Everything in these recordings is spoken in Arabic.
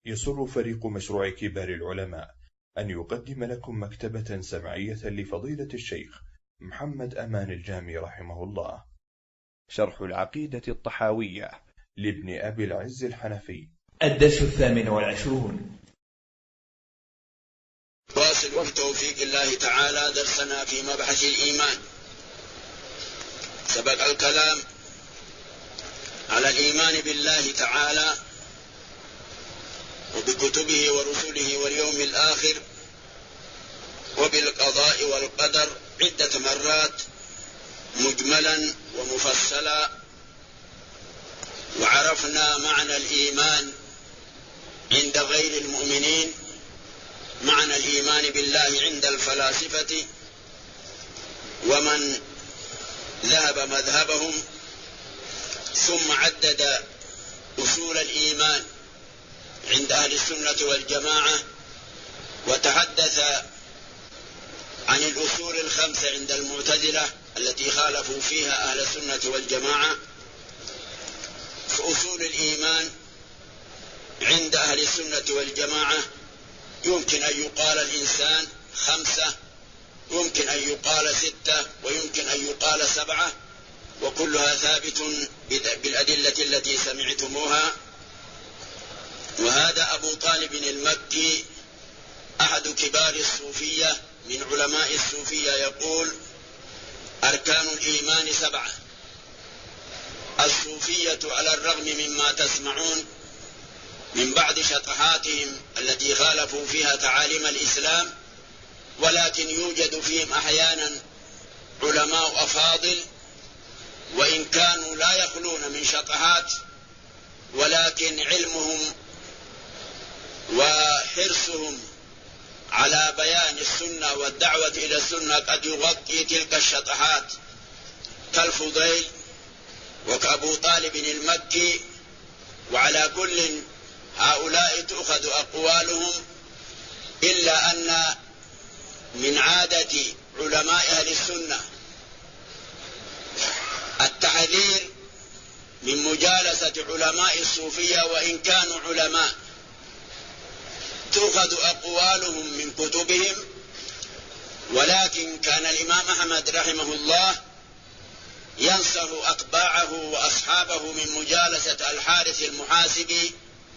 يسر فريق مشروع كبار العلماء أن يقدم لكم مكتبة سمعية لفضيلة الشيخ محمد أمان الجامي رحمه الله، شرح العقيدة الطحاوية لابن أبي العز الحنفي، الدرس 28. واصل بتوفيق الله تعالى درسنا في مبحث الإيمان. سبق الكلام على الإيمان بالله تعالى وبكتبه ورسله واليوم الآخر وبالقضاء والقدر عدة مرات مجملا ومفصلا، وعرفنا معنى الإيمان عند غير المؤمنين، معنى الإيمان بالله عند الفلاسفة ومن ذهب مذهبهم، ثم عدد أصول الإيمان عند أهل السنة والجماعة، وتحدث عن الأصول الخمسة عند المعتزلة التي خالفوا فيها أهل السنة والجماعة. فأصول الإيمان عند أهل السنة والجماعة يمكن أن يقال الإنسان 5، يمكن أن يقال 6، ويمكن أن يقال 7، وكلها ثابت بالأدلة التي سمعتموها. وهذا أبو طالب المكي أحد كبار الصوفية من علماء الصوفية يقول: أركان الإيمان 7. الصوفية على الرغم مما تسمعون من بعض شطحاتهم التي خالفوا فيها تعاليم الإسلام، ولكن يوجد فيهم أحيانا علماء أفاضل، وإن كانوا لا يخلون من شطحات، ولكن علمهم وحرصهم على بيان السنة والدعوة إلى السنة قد يغطي تلك الشطحات، كالفضيل وكأبو طالب المكي. وعلى كل هؤلاء تؤخذ أقوالهم، إلا أن من عادة علماء أهل السنة التحذير من مجالسة علماء الصوفية، وإن كانوا علماء تؤخذ أقوالهم من كتبهم. ولكن كان الإمام أحمد رحمه الله ينصح أتباعه وأصحابه من مجالسة الحارث المحاسبي.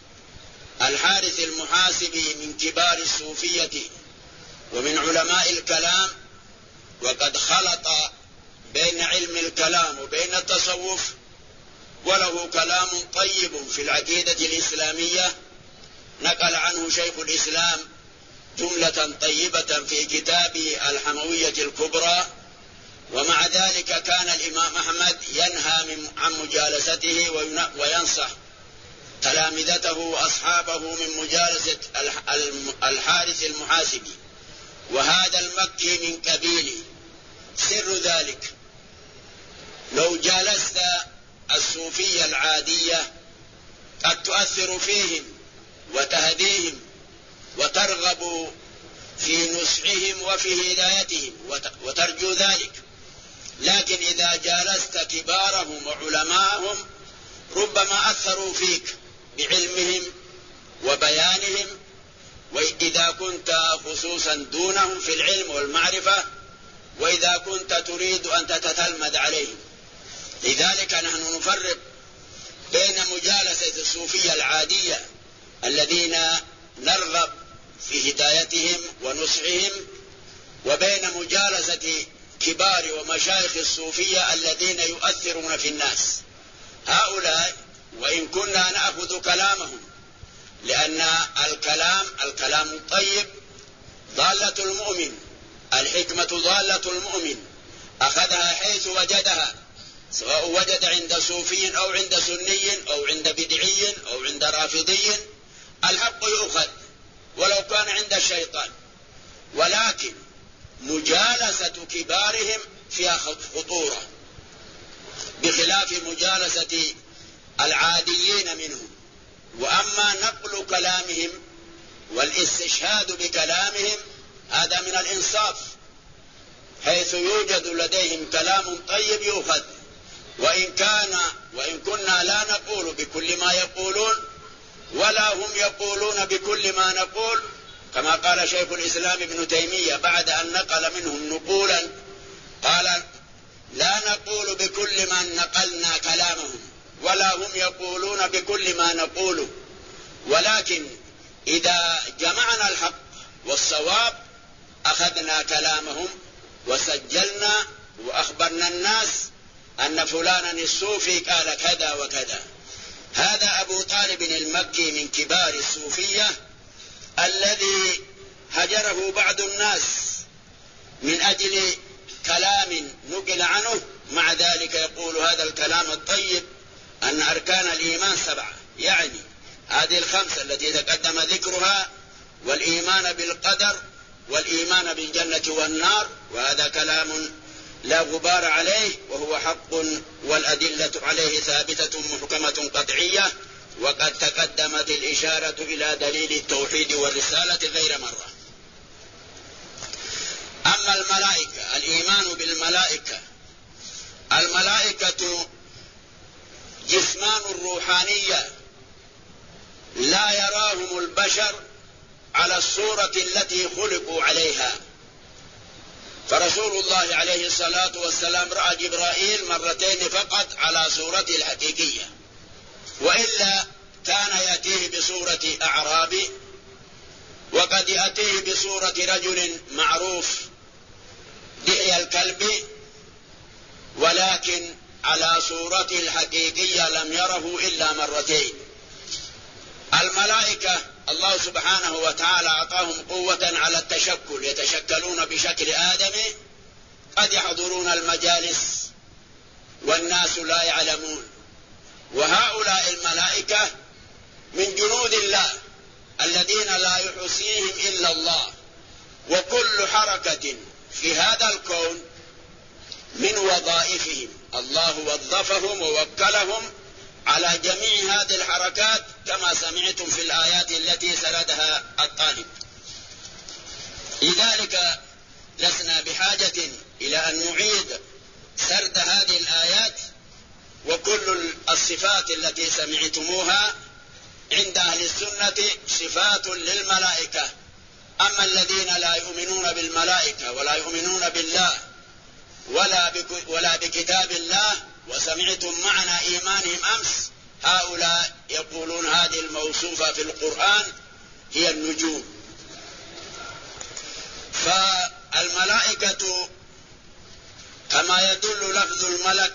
الحارث المحاسبي من كبار الصوفية ومن علماء الكلام، وقد خلط بين علم الكلام وبين التصوف، وله كلام طيب في العقيدة الإسلامية نقل عنه شيخ الإسلام جملة طيبة في كتابه الحموية الكبرى. ومع ذلك كان الإمام أحمد ينهى عن مجالسته وينصح تلامذته وأصحابه من مجالسة الحارث المحاسبي، وهذا المكي من قبيله. سر ذلك: لو جالست الصوفية العادية قد تؤثر فيهم وتهديهم وترغب في نصحهم وفي هدايتهم وترجو ذلك، لكن إذا جالست كبارهم وعلماءهم ربما أثروا فيك بعلمهم وبيانهم، وإذا كنت خصوصا دونهم في العلم والمعرفة، وإذا كنت تريد أن تتتلمذ عليهم. لذلك نحن نفرق بين مجالسة الصوفية العادية الذين نرغب في هدايتهم ونصحهم، وبين مجالسة كبار ومشايخ الصوفية الذين يؤثرون في الناس. هؤلاء وإن كنا نأخذ كلامهم، لأن الكلام الطيب ضالة المؤمن، الحكمة ضالة المؤمن، أخذها حيث وجدها، سواء وجد عند صوفي أو عند سني أو عند بدعي أو عند رافضي، الحق يؤخذ ولو كان عند الشيطان. ولكن مجالسة كبارهم فيها خطورة، بخلاف مجالسة العاديين منهم. وأما نقل كلامهم والاستشهاد بكلامهم هذا من الإنصاف، حيث يوجد لديهم كلام طيب يؤخذ، وإن كنا لا نقول بكل ما يقولون، ولا هم يقولون بكل ما نقول، كما قال شيخ الإسلام ابن تيمية بعد أن نقل منهم نقولا، قال لا نقول بكل من نقلنا كلامهم، ولا هم يقولون بكل ما نقوله، ولكن إذا جمعنا الحق والصواب أخذنا كلامهم وسجلنا وأخبرنا الناس أن فلانا الصوفي قال كذا وكذا. هذا أبو طالب المكي من كبار الصوفية الذي هجره بعض الناس من أجل كلام نقل عنه، مع ذلك يقول هذا الكلام الطيب أن أركان الإيمان 7، يعني هذه ال5 التي تقدم ذكرها، والإيمان بالقدر والإيمان بالجنة والنار، وهذا كلام لا غبار عليه وهو حق، والأدلة عليه ثابتة محكمة قطعية، وقد تقدمت الإشارة إلى دليل التوحيد والرسالة غير مرة. أما الملائكة، الإيمان بالملائكة، الملائكة جسمان روحانية لا يراهم البشر على الصورة التي خلقوا عليها، فرسول الله عليه الصلاة والسلام رأى جبرائيل مرتين فقط على صورته الحقيقية، وإلا كان يأتيه بصورة أعرابي، وقد يأتيه بصورة رجل معروف دحي الكلب، ولكن على صورته الحقيقية لم يره إلا مرتين. الملائكة الله سبحانه وتعالى أعطاهم قوة على التشكل، يتشكلون بشكل آدمي، قد يحضرون المجالس والناس لا يعلمون. وهؤلاء الملائكة من جنود الله الذين لا يحصيهم إلا الله، وكل حركة في هذا الكون من وظائفهم، الله وظفهم ووكلهم على جميع هذه الحركات كما سمعتم في الآيات التي سردها الطالب. لذلك لسنا بحاجة إلى أن نعيد سرد هذه الآيات، وكل الصفات التي سمعتموها عند أهل السنة صفات للملائكة. أما الذين لا يؤمنون بالملائكة ولا يؤمنون بالله ولا بكتاب الله، وسمعتم معنى إيمانهم أمس، هؤلاء يقولون هذه الموصوفة في القرآن هي النجوم. فالملائكة كما يدل لفظ الملك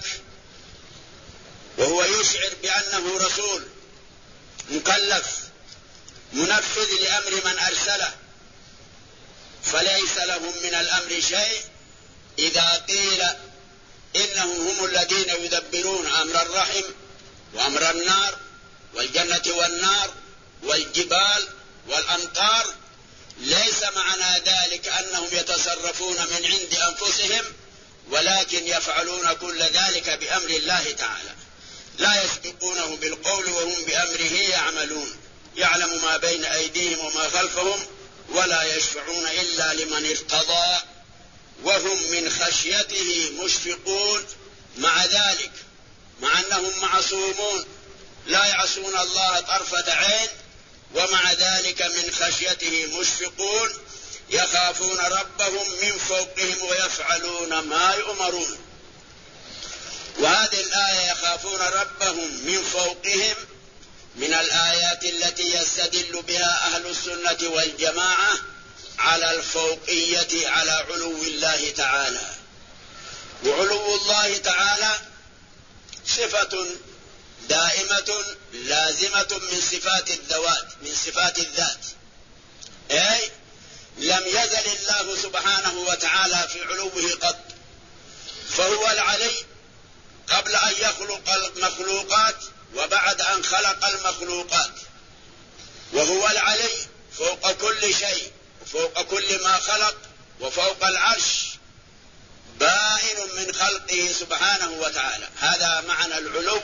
وهو يشعر بأنه رسول مكلف منفذ لأمر من أرسله، فليس لهم من الأمر شيء إذا قيل إنهم هم الذين يدبرون أمر الرحم وأمر النار والجنة والنار والجبال والأمطار. ليس معنى ذلك أنهم يتصرفون من عند أنفسهم، ولكن يفعلون كل ذلك بأمر الله تعالى، لا يسبقونه بالقول وهم بأمره يعملون، يعلم ما بين أيديهم وما خلفهم، ولا يشفعون إلا لمن ارتضى، وهم من خشيته مشفقون. مع ذلك مع أنهم معصومون لا يعصون الله طرفة عين، ومع ذلك من خشيته مشفقون، يخافون ربهم من فوقهم ويفعلون ما يؤمرون. وهذه الآية يخافون ربهم من فوقهم من الآيات التي يستدل بها أهل السنة والجماعة على الفوقية، على علو الله تعالى. وعلو الله تعالى صفة دائمة لازمة من صفات الذوات، من صفات الذات، أي لم يزل الله سبحانه وتعالى في علوه قط، فهو العلي قبل أن يخلق المخلوقات وبعد أن خلق المخلوقات، وهو العلي فوق كل شيء وفوق كل ما خلق وفوق العرش، بائن من خلقه سبحانه وتعالى. هذا معنى العلو.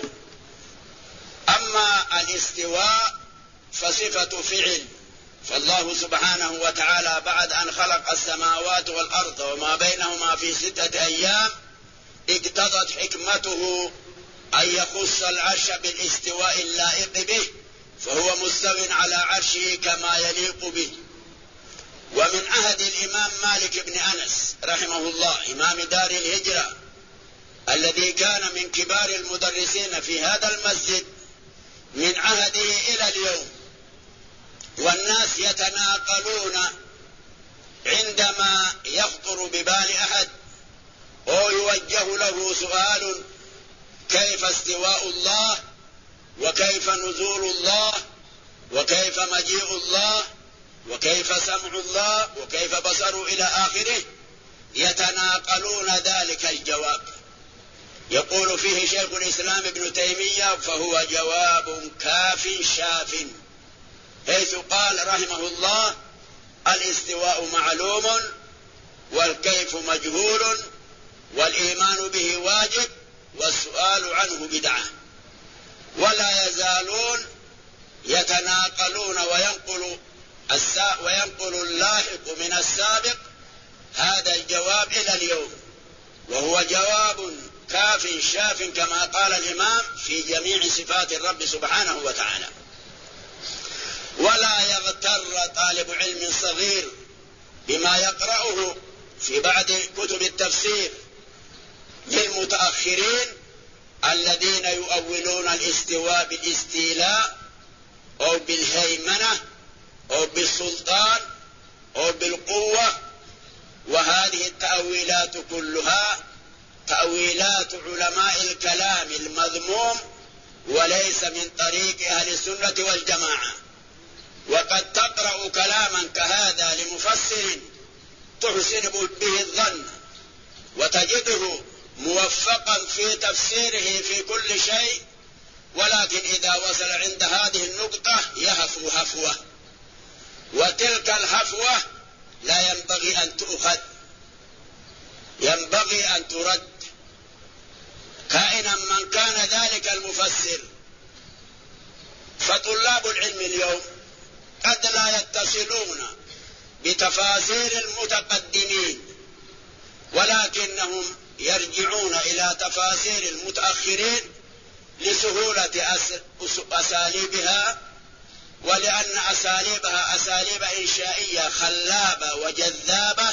أما الاستواء فصفة فعل، فالله سبحانه وتعالى بعد أن خلق السماوات والأرض وما بينهما في 6 أيام اقتضت حكمته أن يخص العرش بالاستواء اللائق به، فهو مستو على عرشه كما يليق به. ومن عهد الإمام مالك بن أنس رحمه الله إمام دار الهجرة الذي كان من كبار المدرسين في هذا المسجد من عهده إلى اليوم، والناس يتناقلون عندما يخطر ببال أحد أو يوجه له سؤال: كيف استواء الله، وكيف نزول الله، وكيف مجيء الله، وكيف سمع الله، وكيف بصره إلى آخره، يتناقلون ذلك الجواب. يقول فيه شيخ الإسلام ابن تيمية: فهو جواب كاف شاف، حيث قال رحمه الله: الاستواء معلوم، والكيف مجهول، والإيمان به واجب، والسؤال عنه بدعة. ولا يزالون يتناقلون وينقل اللاحق من السابق هذا الجواب إلى اليوم، وهو جواب كاف شاف كما قال الإمام في جميع صفات الرب سبحانه وتعالى. ولا يغتر طالب علم صغير بما يقرأه في بعض كتب التفسير للمتأخرين الذين يؤولون الاستواء بالاستيلاء أو بالهيمنة أو بالسلطان أو بالقوة، وهذه التأويلات كلها تأويلات علماء الكلام المذموم، وليس من طريق أهل السنة والجماعة. وقد تقرأ كلاما كهذا لمفسر تحسن به الظن وتجده موفقا في تفسيره في كل شيء، ولكن إذا وصل عند هذه النقطة يهفو هفوة، وتلك الهفوة لا ينبغي أن تؤخذ، ينبغي أن ترد، كائنا من كان ذلك المفسر. فطلاب العلم اليوم قد لا يتصلون بتفاسير المتقدمين، ولكنهم يرجعون إلى تفاسير المتأخرين لسهولة أساليبها، ولأن أساليبها أساليب إنشائية خلابة وجذابة،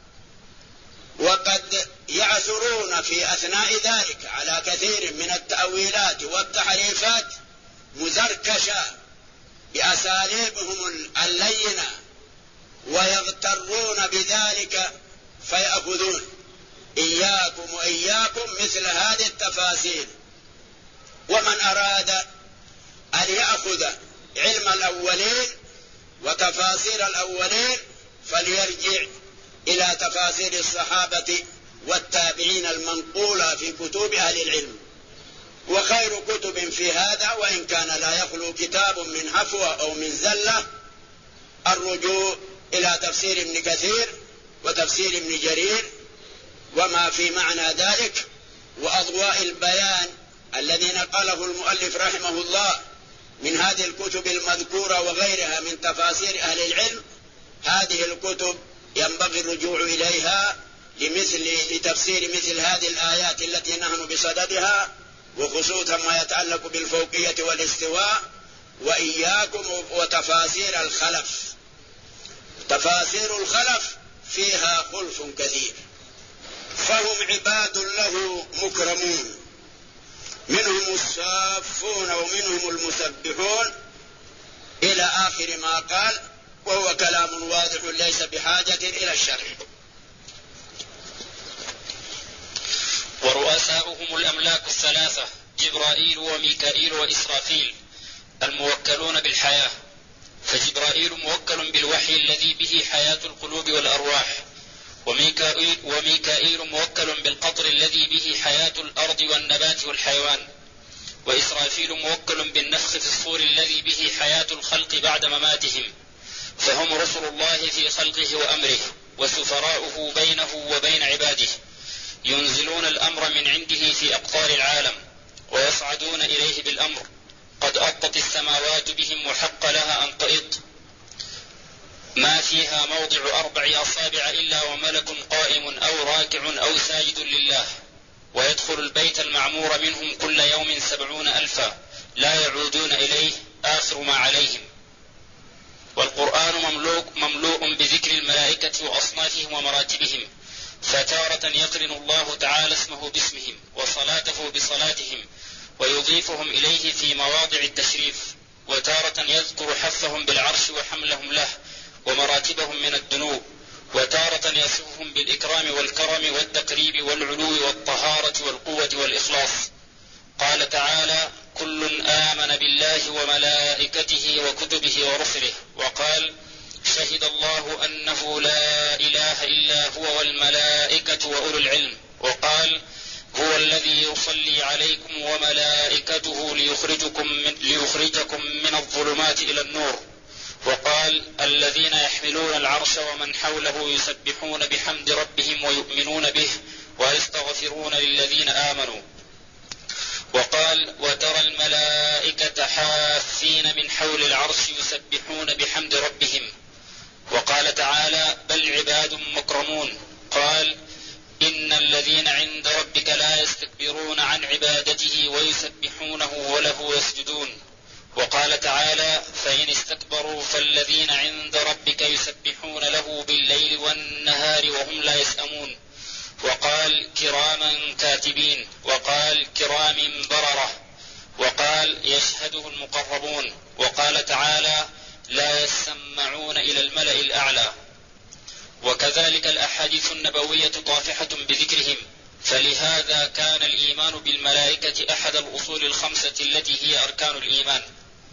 وقد يعثرون في أثناء ذلك على كثير من التأويلات والتحريفات مزركشة بأساليبهم اللينة، ويغترون بذلك فيأخذون. إياكم وإياكم مثل هذه التفاسير. ومن أراد أن يأخذ علم الأولين وتفاسير الأولين فليرجع إلى تفاسير الصحابة والتابعين المنقولة في كتب أهل العلم. وخير كتب في هذا، وإن كان لا يخلو كتاب من هفوة أو من زلة، الرجوع إلى تفسير ابن كثير وتفسير ابن جرير وما في معنى ذلك، وأضواء البيان الذي نقله المؤلف رحمه الله من هذه الكتب المذكورة وغيرها من تفاسير أهل العلم. هذه الكتب ينبغي الرجوع إليها لتفسير مثل هذه الآيات التي نحن بصددها، وخصوصا ما يتعلق بالفوقية والاستواء. وإياكم وتفاسير الخلف، تفاسير الخلف فيها خلف كثير، فهم عباد له مكرمون، منهم الصافون ومنهم المسبحون إلى آخر ما قال، وهو كلام واضح ليس بحاجة إلى الشرح. ورؤساؤهم الأملاك الثلاثة: جبرائيل وميكائيل وإسرافيل، الموكلون بالحياة. فجبرائيل موكل بالوحي الذي به حياة القلوب والأرواح، وميكائيل موكل بالقطر الذي به حياة الأرض والنبات والحيوان، وإسرافيل موكل بالنفخ في الصور الذي به حياة الخلق بعد مماتهم. فهم رسل الله في خلقه وأمره، وسفراؤه بينه وبين عباده، ينزلون الأمر من عنده في أقطار العالم ويصعدون إليه بالأمر. قد أطت السماوات بهم وحق لها أن تئط، ما فيها موضع 4 أصابع إلا وملك قائم أو راكع أو ساجد لله. ويدخل البيت المعمور منهم كل يوم 70,000 لا يعودون إليه آخر ما عليهم. والقرآن مملوء بذكر الملائكة وأصنافهم ومراتبهم، فتارة يقرن الله تعالى اسمه باسمهم وصلاته بصلاتهم ويضيفهم إليه في مواضع التشريف، وتارة يذكر حفهم بالعرش وحملهم له ومراتبهم من الدنو، وتارة يصفهم بالإكرام والكرم والتقريب والعلو والطهارة والقوة والإخلاص. قال تعالى: كل آمن بالله وملائكته وكتبه ورسله، وقال: شهد الله أنه لا إله إلا هو والملائكة وأولو العلم، وقال: هو الذي يصلي عليكم وملائكته ليخرجكم من الظلمات إلى النور، وقال: الذين يحملون العرش ومن حوله يسبحون بحمد ربهم ويؤمنون به ويستغفرون للذين آمنوا، وقال: وترى الملائكة حافين من حول العرش يسبحون بحمد ربهم، وقال تعالى: بل عباد مكرمون، قال: إن الذين عند ربك لا يستكبرون عن عبادته ويسبحونه وله يسجدون، وقال تعالى: فإن استكبروا فالذين عند ربك يسبحون له بالليل والنهار وهم لا يسأمون، وقال: كراما كاتبين، وقال: كرام بررة، وقال: يشهده المقربون، وقال تعالى: لا يسمعون إلى الملأ الأعلى. وكذلك الأحاديث النبوية طافحة بذكرهم، فلهذا كان الإيمان بالملائكة أحد الأصول الخمسة التي هي أركان الإيمان.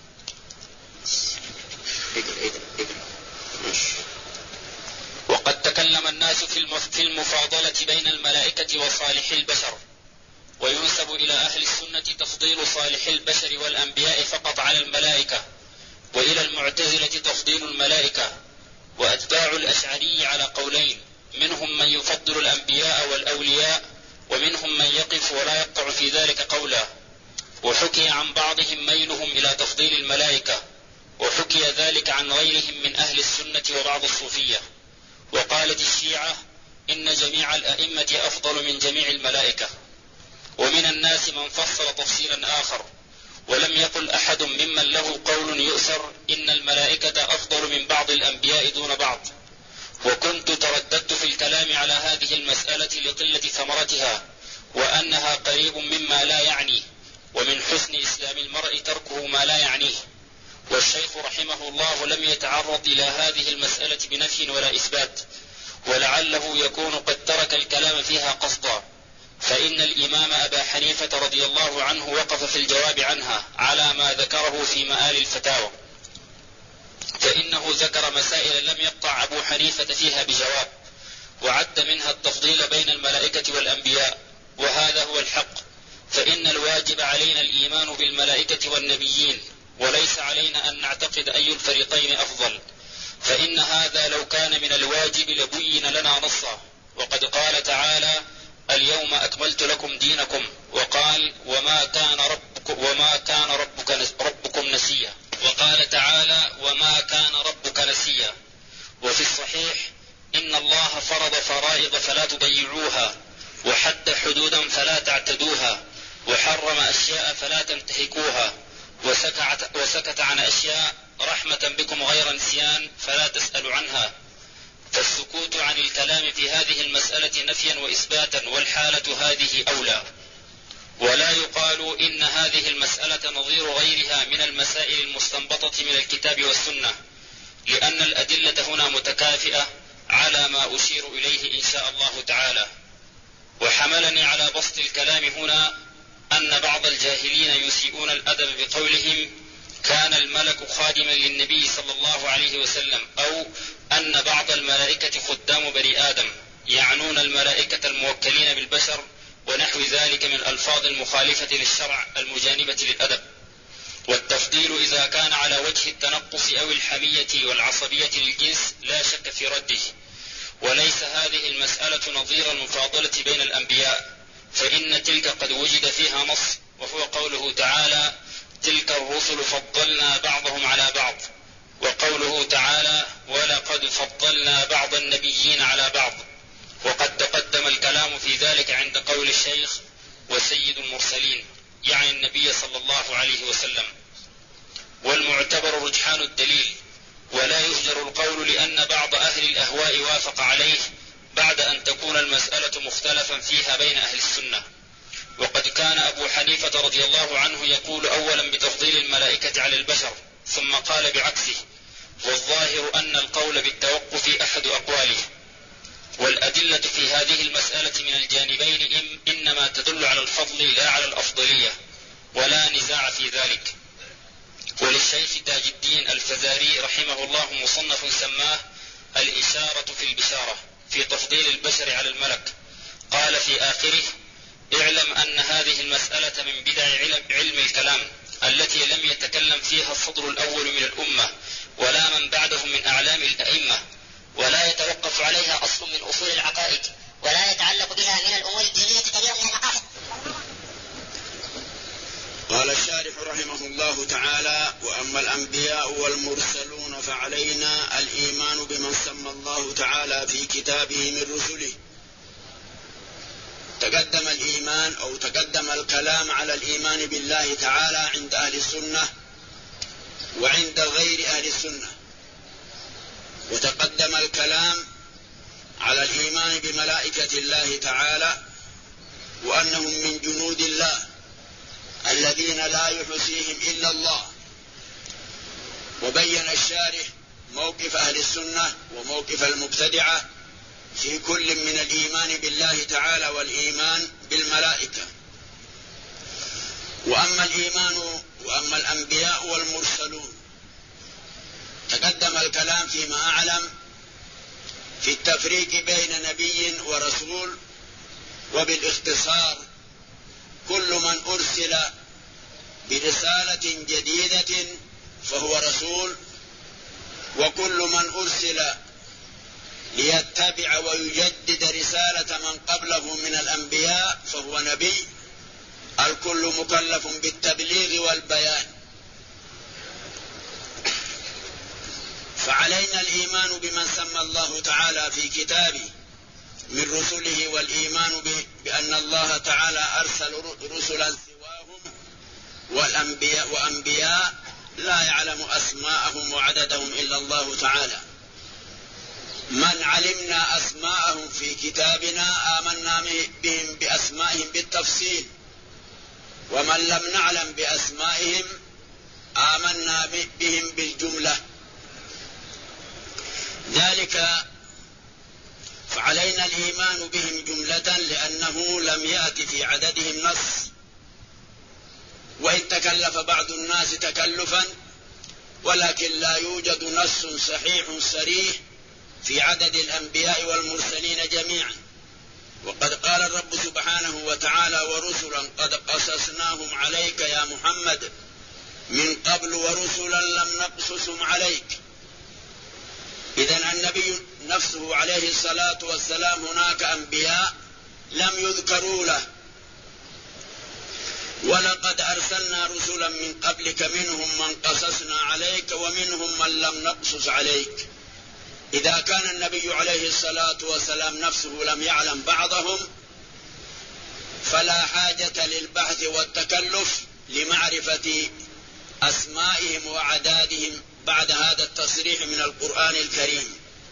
وقد تكلم الناس في المفاضلة بين الملائكة وصالح البشر، وينسب إلى أهل السنة تفضيل صالح البشر والأنبياء فقط على الملائكة، وإلى المعتزلة تفضيل الملائكة، وأتباع الأشعري على قولين، منهم من يفضل الأنبياء والأولياء، ومنهم من يقف ولا يقطع في ذلك قولا. وحكي عن بعضهم ميلهم إلى تفضيل الملائكة، وحكي ذلك عن غيرهم من أهل السنة وبعض الصوفية. وقالت الشيعة إن جميع الأئمة أفضل من جميع الملائكة. ومن الناس من فصل تفصيلا آخر، ولم يقل أحد ممن له قول يؤثر إن الملائكة أفضل من بعض الأنبياء دون بعض. وكنت ترددت في الكلام على هذه المسألة لقلة ثمرتها، وأنها قريب مما لا يعنيه، ومن حسن إسلام المرء تركه ما لا يعنيه. والشيخ رحمه الله لم يتعرض إلى هذه المسألة بنفي ولا إثبات، ولعله يكون قد ترك الكلام فيها قصدا، فإن الإمام أبا حنيفة رضي الله عنه وقف في الجواب عنها على ما ذكره في مآل الفتاوى، فإنه ذكر مسائل لم يقطع أبو حنيفة فيها بجواب، وعد منها التفضيل بين الملائكة والأنبياء، وهذا هو الحق، فإن الواجب علينا الإيمان بالملائكة والنبيين، وليس علينا أن نعتقد أي الفريقين أفضل، فإن هذا لو كان من الواجب لبين لنا نصا. وقد قال تعالى: اليوم أكملت لكم دينكم، وقال: وما كان ربكم نسيا، وقال تعالى: وما كان ربك نسيا. وفي الصحيح: إن الله فرض فرائض فلا تضيعوها، وحد حدودا فلا تعتدوها، وحرم أشياء فلا تنتهكوها، وسكت عن أشياء رحمة بكم غير نسيان فلا تسألوا عنها. فالسكوت عن الكلام في هذه المسألة نفيا وإثباتا، والحالة هذه أولى. ولا يقال إن هذه المسألة نظير غيرها من المسائل المستنبطة من الكتاب والسنة، لأن الأدلة هنا متكافئة على ما أشير إليه إن شاء الله تعالى. وحملني على بسط الكلام هنا أن بعض الجاهلين يسيئون الأدب بقولهم: كان الملك خادما للنبي صلى الله عليه وسلم، أو أن بعض الملائكة خدام بني آدم، يعنون الملائكة الموكلين بالبشر ونحو ذلك من الألفاظ المخالفة للشرع المجانبة للأدب. والتفضيل إذا كان على وجه التنقص أو الحمية والعصبية للجنس لا شك في رده. وليس هذه المسألة نظير المفاضلة بين الأنبياء، فإن تلك قد وجد فيها نص، وهو قوله تعالى: تلك الرسل فضلنا بعضهم على بعض، وقوله تعالى: ولقد فضلنا بعض النبيين على بعض. وقد تقدم الكلام في ذلك عند قول الشيخ: وسيد المرسلين، يعني النبي صلى الله عليه وسلم. والمعتبر رجحان الدليل، ولا يهجر القول لأن بعض أهل الأهواء وافق عليه بعد أن تكون المسألة مختلفا فيها بين أهل السنة. وقد كان أبو حنيفة رضي الله عنه يقول أولا بتفضيل الملائكة على البشر، ثم قال بعكسه، والظاهر أن القول بالتوقف أحد أقواله. والأدلة في هذه المسألة من الجانبين إنما تدل على الفضل لا على الأفضلية، ولا نزاع في ذلك. وللشيخ تاج الدين الفزاري رحمه الله مصنف سماه الإشارة في البشارة في تفضيل البشر على الملك، قال في آخره: اعلم أن هذه المسألة من بدع علم الكلام التي لم يتكلم فيها الصدر الأول من الأمة ولا من بعدهم من أعلام الأئمة، ولا يتوقف عليها أصل من أصول العقائد، ولا يتعلق بها من الأمور الدينية كثير من المقاصد. قال الشارح رحمه الله تعالى: وأما الأنبياء والمرسلون فعلينا الإيمان بمن سمى الله تعالى في كتابه من رسله. تقدم الإيمان أو تقدم الكلام على الإيمان بالله تعالى عند أهل السنة وعند غير أهل السنة، وتقدم الكلام على الإيمان بملائكة الله تعالى وأنهم من جنود الله الذين لا يحصيهم إلا الله. وبين الشارح موقف أهل السنة وموقف المبتدعة في كل من الإيمان بالله تعالى والإيمان بالملائكة. وأما الأنبياء والمرسلون تقدم الكلام فيما أعلم في التفريق بين نبي ورسول، وبالاختصار كل من أرسل برسالة جديدة فهو رسول، وكل من أرسل ليتبع ويجدد رسالة من قبله من الأنبياء فهو نبي. الكل مكلف بالتبليغ والبيان. فعلينا الإيمان بمن سمى الله تعالى في كتابه من رسله، والإيمان بأن الله تعالى أرسل رسلا سواهم وأنبياء لا يعلم أسماءهم وعددهم إلا الله تعالى. من علمنا أسماءهم في كتابنا آمنا بهم بأسمائهم بالتفصيل، ومن لم نعلم بأسمائهم آمنا بهم بالجملة. ذلك فعلينا الإيمان بهم جملة لأنه لم يأت في عددهم نص، وإن تكلف بعض الناس تكلفا ولكن لا يوجد نص صحيح صريح في عدد الأنبياء والمرسلين جميعا. وقد قال الرب سبحانه وتعالى: ورسلا قد قصصناهم عليك يا محمد من قبل ورسلا لم نقصصهم عليك. إذن النبي نفسه عليه الصلاة والسلام هناك أنبياء لم يذكروا له. ولقد أرسلنا رسلا من قبلك منهم من قصصنا عليك ومنهم من لم نقصص عليك. إذا كان النبي عليه الصلاة والسلام نفسه لم يعلم بعضهم فلا حاجة للبحث والتكلف لمعرفة أسمائهم وعدادهم بعد هذا التصريح من القرآن الكريم.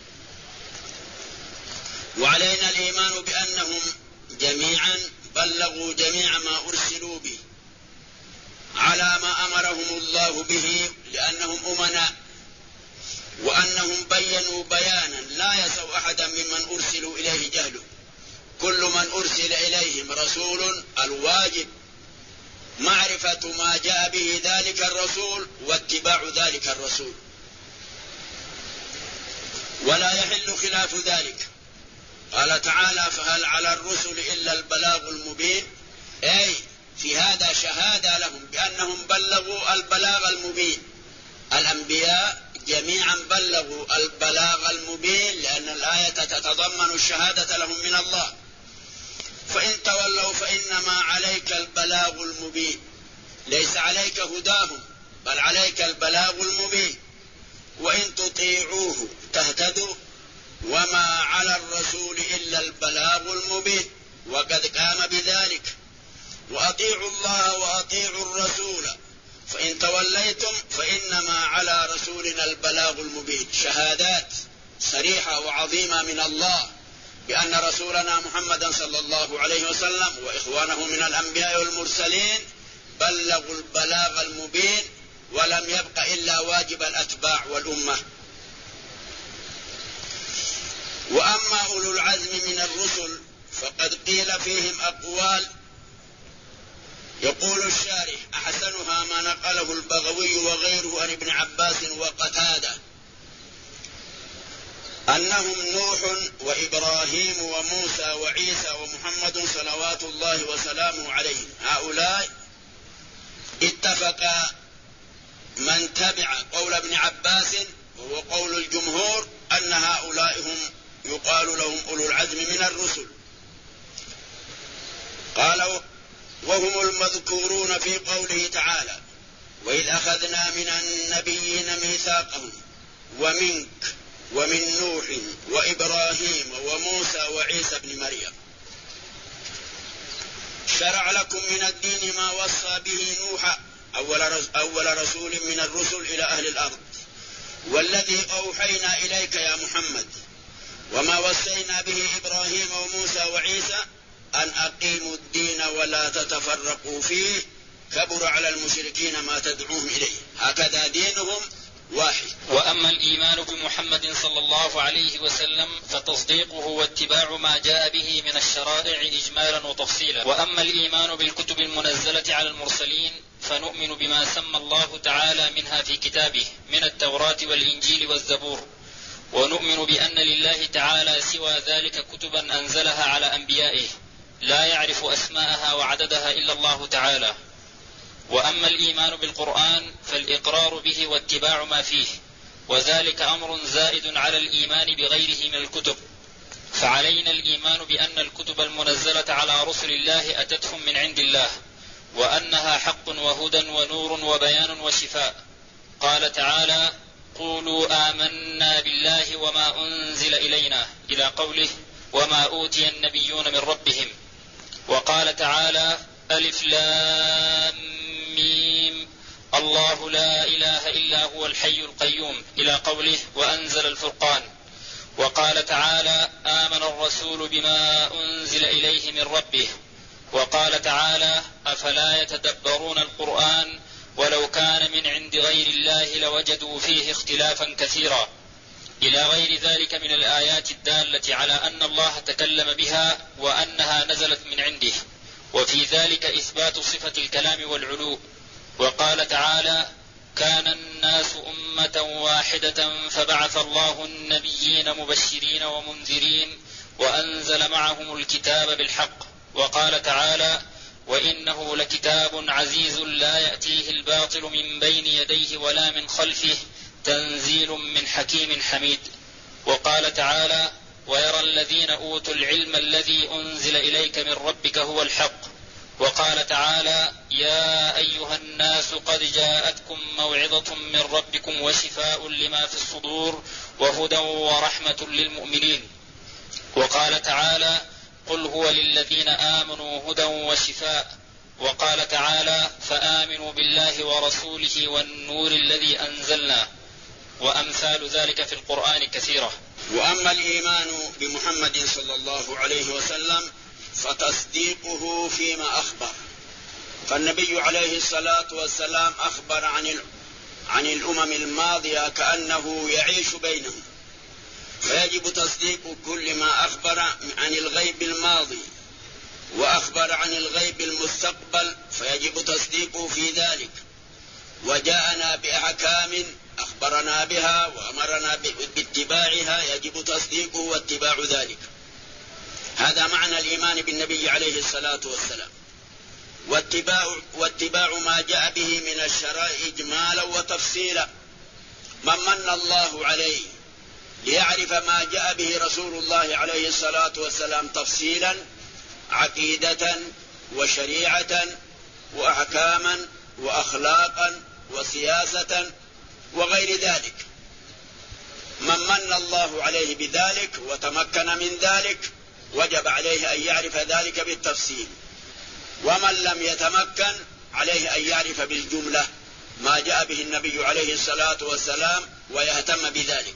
وعلينا الإيمان بأنهم جميعا بلغوا جميع ما أرسلوا به على ما أمرهم الله به لأنهم أمناء، وأنهم بينوا بيانا لا يسوء أحدا ممن أرسلوا إليه جهله. كل من أرسل إليهم رسول الواجب معرفة ما جاء به ذلك الرسول واتباع ذلك الرسول، ولا يحل خلاف ذلك. قال تعالى: فهل على الرسل إلا البلاغ المبين، أي في هذا شهادة لهم بأنهم بلغوا البلاغ المبين. الأنبياء جميعا بلغوا البلاغ المبين لأن الآية تتضمن الشهادة لهم من الله. فإن تولوا فإنما عليك البلاغ المبين، ليس عليك هداهم بل عليك البلاغ المبين. وإن تطيعوه تهتدوا وما على الرسول إلا البلاغ المبين، وقد قام بذلك. وأطيعوا الله وأطيعوا الرسول فإن توليتم فإنما على رسولنا البلاغ المبين. شهادات صريحة وعظيمة من الله بأن رسولنا محمدا صلى الله عليه وسلم وإخوانه من الأنبياء والمرسلين بلغوا البلاغ المبين، ولم يبق إلا واجب الأتباع والأمة. وأما أولو العزم من الرسل فقد قيل فيهم أقوال، يقول الشارح: أحسنها ما نقله البغوي وغيره عن ابن عباس وقتادة أنهم نوح وإبراهيم وموسى وعيسى ومحمد صلوات الله وسلامه عليهم. هؤلاء اتفق من تبع قول ابن عباس وهو قول الجمهور أن هؤلاء هم يقال لهم أولو العزم من الرسل. قالوا وهم المذكورون في قوله تعالى: وإذ أخذنا من النبيين ميثاقهم ومنك ومن نوح وإبراهيم وموسى وعيسى بن مريم. شرع لكم من الدين ما وصى به نوح أول رسول من الرسل إلى أهل الأرض، والذي أوحينا إليك يا محمد، وما وصينا به إبراهيم وموسى وعيسى أن أقيموا الدين ولا تتفرقوا فيه، كبر على المشركين ما تدعوهم إليه. هكذا دينهم واحد. وأما الإيمان بمحمد صلى الله عليه وسلم فتصديقه واتباع ما جاء به من الشرائع إجمالا وتفصيلا. وأما الإيمان بالكتب المنزلة على المرسلين فنؤمن بما سمى الله تعالى منها في كتابه من التوراة والإنجيل والزبور، ونؤمن بأن لله تعالى سوى ذلك كتبا أنزلها على أنبيائه لا يعرف أسماءها وعددها إلا الله تعالى. وأما الإيمان بالقرآن فالإقرار به واتباع ما فيه، وذلك أمر زائد على الإيمان بغيره من الكتب. فعلينا الإيمان بأن الكتب المنزلة على رسل الله أتتهم من عند الله، وأنها حق وهدى ونور وبيان وشفاء. قال تعالى: قولوا آمنا بالله وما أنزل إلينا، إلى قوله: وما أوتي النبيون من ربهم. وقال تعالى: ألف لام ميم، الله لا إله إلا هو الحي القيوم، إلى قوله: وأنزل الفرقان. وقال تعالى: آمن الرسول بما أنزل إليه من ربه. وقال تعالى: أفلا يتدبرون القرآن ولو كان من عند غير الله لوجدوا فيه اختلافا كثيرا، إلى غير ذلك من الآيات الدالة على أن الله تكلم بها وأنها نزلت من عنده، وفي ذلك إثبات صفة الكلام والعلو. وقال تعالى: كان الناس أمة واحدة فبعث الله النبيين مبشرين ومنذرين وأنزل معهم الكتاب بالحق. وقال تعالى: وإنه لكتاب عزيز لا يأتيه الباطل من بين يديه ولا من خلفه تنزيل من حكيم حميد. وقال تعالى: ويرى الذين أوتوا العلم الذي أنزل إليك من ربك هو الحق. وقال تعالى: يا أيها الناس قد جاءتكم موعظة من ربكم وشفاء لما في الصدور وهدى ورحمة للمؤمنين. وقال تعالى: قل هو للذين آمنوا هدى وشفاء. وقال تعالى: فآمنوا بالله ورسوله والنور الذي أنزلنا. وأمثال ذلك في القرآن كثيرة. وأما الإيمان بمحمد صلى الله عليه وسلم فتصديقه فيما أخبر، فالنبي عليه الصلاة والسلام أخبر عن الأمم الماضية كأنه يعيش بينهم، فيجب تصديق كل ما أخبر عن الغيب الماضي، وأخبر عن الغيب المستقبل فيجب تصديقه في ذلك. وجاءنا بأحكام أخبرنا بها وأمرنا باتباعها، يجب تصديقه واتباع ذلك. هذا معنى الإيمان بالنبي عليه الصلاة والسلام. واتباع ما جاء به من الشرائع إجمالا وتفصيلا. من من الله عليه ليعرف ما جاء به رسول الله عليه الصلاة والسلام تفصيلا، عقيدة وشريعة وأحكاما وأخلاقا وسياسة وغير ذلك. من من الله عليه بذلك وتمكن من ذلك وجب عليه أن يعرف ذلك بالتفصيل، ومن لم يتمكن عليه أن يعرف بالجملة ما جاء به النبي عليه الصلاة والسلام ويهتم بذلك.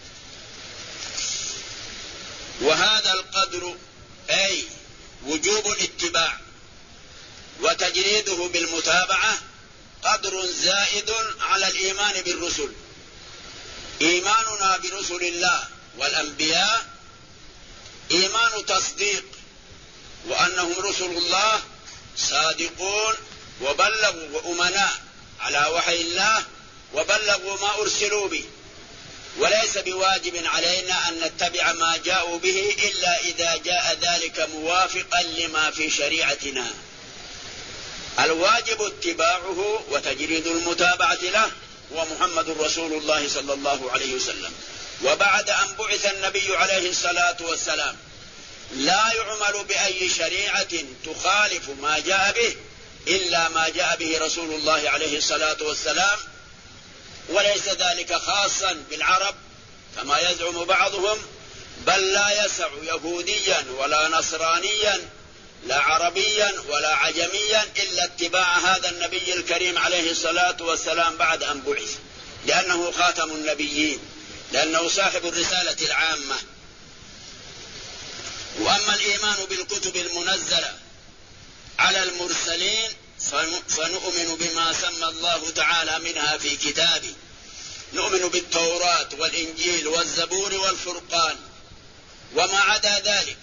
وهذا القدر أي وجوب الاتباع وتجريده بالمتابعة قدر زائد على الإيمان بالرسل. إيماننا برسل الله والأنبياء إيمان تصديق، وأنهم رسل الله صادقون وبلغوا وأمناء على وحي الله وبلغوا ما أرسلوا به، وليس بواجب علينا أن نتبع ما جاءوا به إلا إذا جاء ذلك موافقا لما في شريعتنا. الواجب اتباعه وتجريد المتابعة له، ومحمد رسول الله صلى الله عليه وسلم. وبعد أن بعث النبي عليه الصلاة والسلام لا يعمل بأي شريعة تخالف ما جاء به إلا ما جاء به رسول الله عليه الصلاة والسلام، وليس ذلك خاصا بالعرب كما يزعم بعضهم، بل لا يسع يهوديا ولا نصرانيا لا عربيا ولا عجميا إلا اتباع هذا النبي الكريم عليه الصلاة والسلام بعد أن بعث، لأنه خاتم النبيين، لأنه صاحب الرسالة العامة. وأما الإيمان بالكتب المنزلة على المرسلين فنؤمن بما سمى الله تعالى منها في كتابه، نؤمن بالتوراة والإنجيل والزبور والفرقان. وما عدا ذلك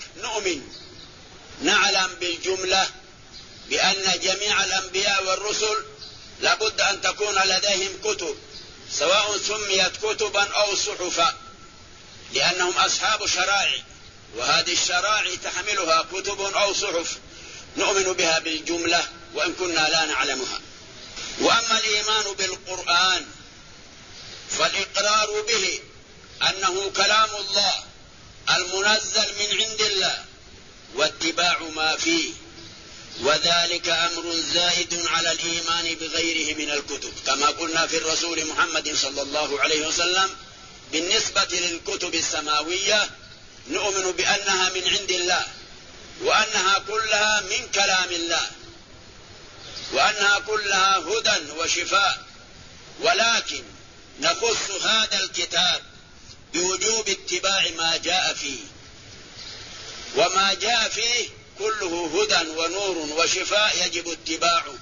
نعلم بالجملة بأن جميع الأنبياء والرسل لابد أن تكون لديهم كتب، سواء سميت كتبا أو صحفا، لأنهم أصحاب شرائع، وهذه الشرائع تحملها كتب أو صحف نؤمن بها بالجملة وإن كنا لا نعلمها. وأما الإيمان بالقرآن فالإقرار به أنه كلام الله المنزل من عند الله واتباع ما فيه، وذلك أمر زائد على الإيمان بغيره من الكتب، كما قلنا في الرسول محمد صلى الله عليه وسلم بالنسبة للكتب السماوية نؤمن بأنها من عند الله، وأنها كلها من كلام الله، وأنها كلها هدى وشفاء، ولكن نخص هذا الكتاب بوجوب اتباع ما جاء فيه، وما جاء فيه كله هدى ونور وشفاء يجب اتباعه،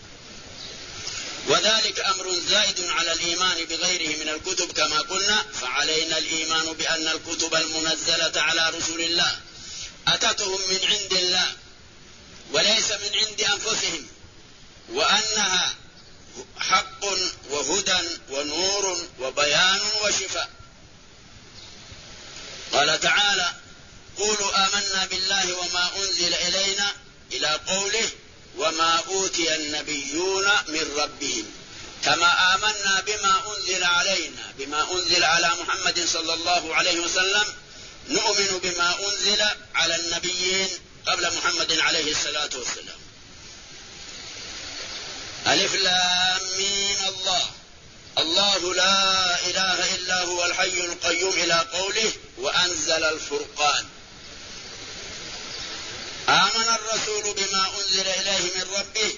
وذلك أمر زائد على الإيمان بغيره من الكتب كما قلنا. فعلينا الإيمان بأن الكتب المنزلة على رسول الله أتتهم من عند الله وليس من عند أنفسهم، وأنها حق وهدى ونور وبيان وشفاء. قال تعالى: قولوا آمنا بالله وما أنزل إلينا إلى قوله وما أوتي النبيون من ربهم، كما آمنا بما أنزل علينا، بما أنزل على محمد صلى الله عليه وسلم نؤمن بما أنزل على النبيين قبل محمد عليه الصلاة والسلام. ألف لام ميم الله لا إله إلا هو الحي القيوم إلى قوله وأنزل الفرقان. آمن الرسول بما أنزل إليه من ربه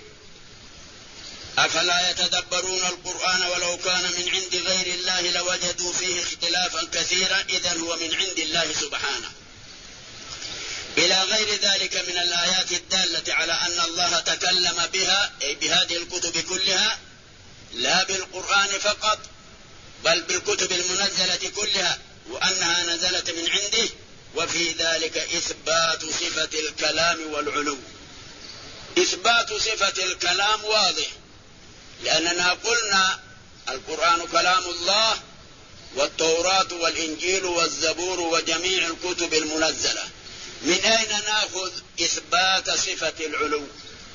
أفلا يتدبرون القرآن ولو كان من عند غير الله لوجدوا فيه اختلافا كثيرا إذن هو من عند الله سبحانه، إلى غير ذلك من الآيات الدالة على أن الله تكلم بها أي بهذه الكتب كلها، لا بالقرآن فقط بل بالكتب المنزلة كلها، وأنها نزلت من عنده. وفي ذلك إثبات صفة الكلام والعلو. إثبات صفة الكلام واضح، لأننا قلنا القرآن كلام الله، والتوراة والإنجيل والزبور وجميع الكتب المنزلة. من أين نأخذ إثبات صفة العلو؟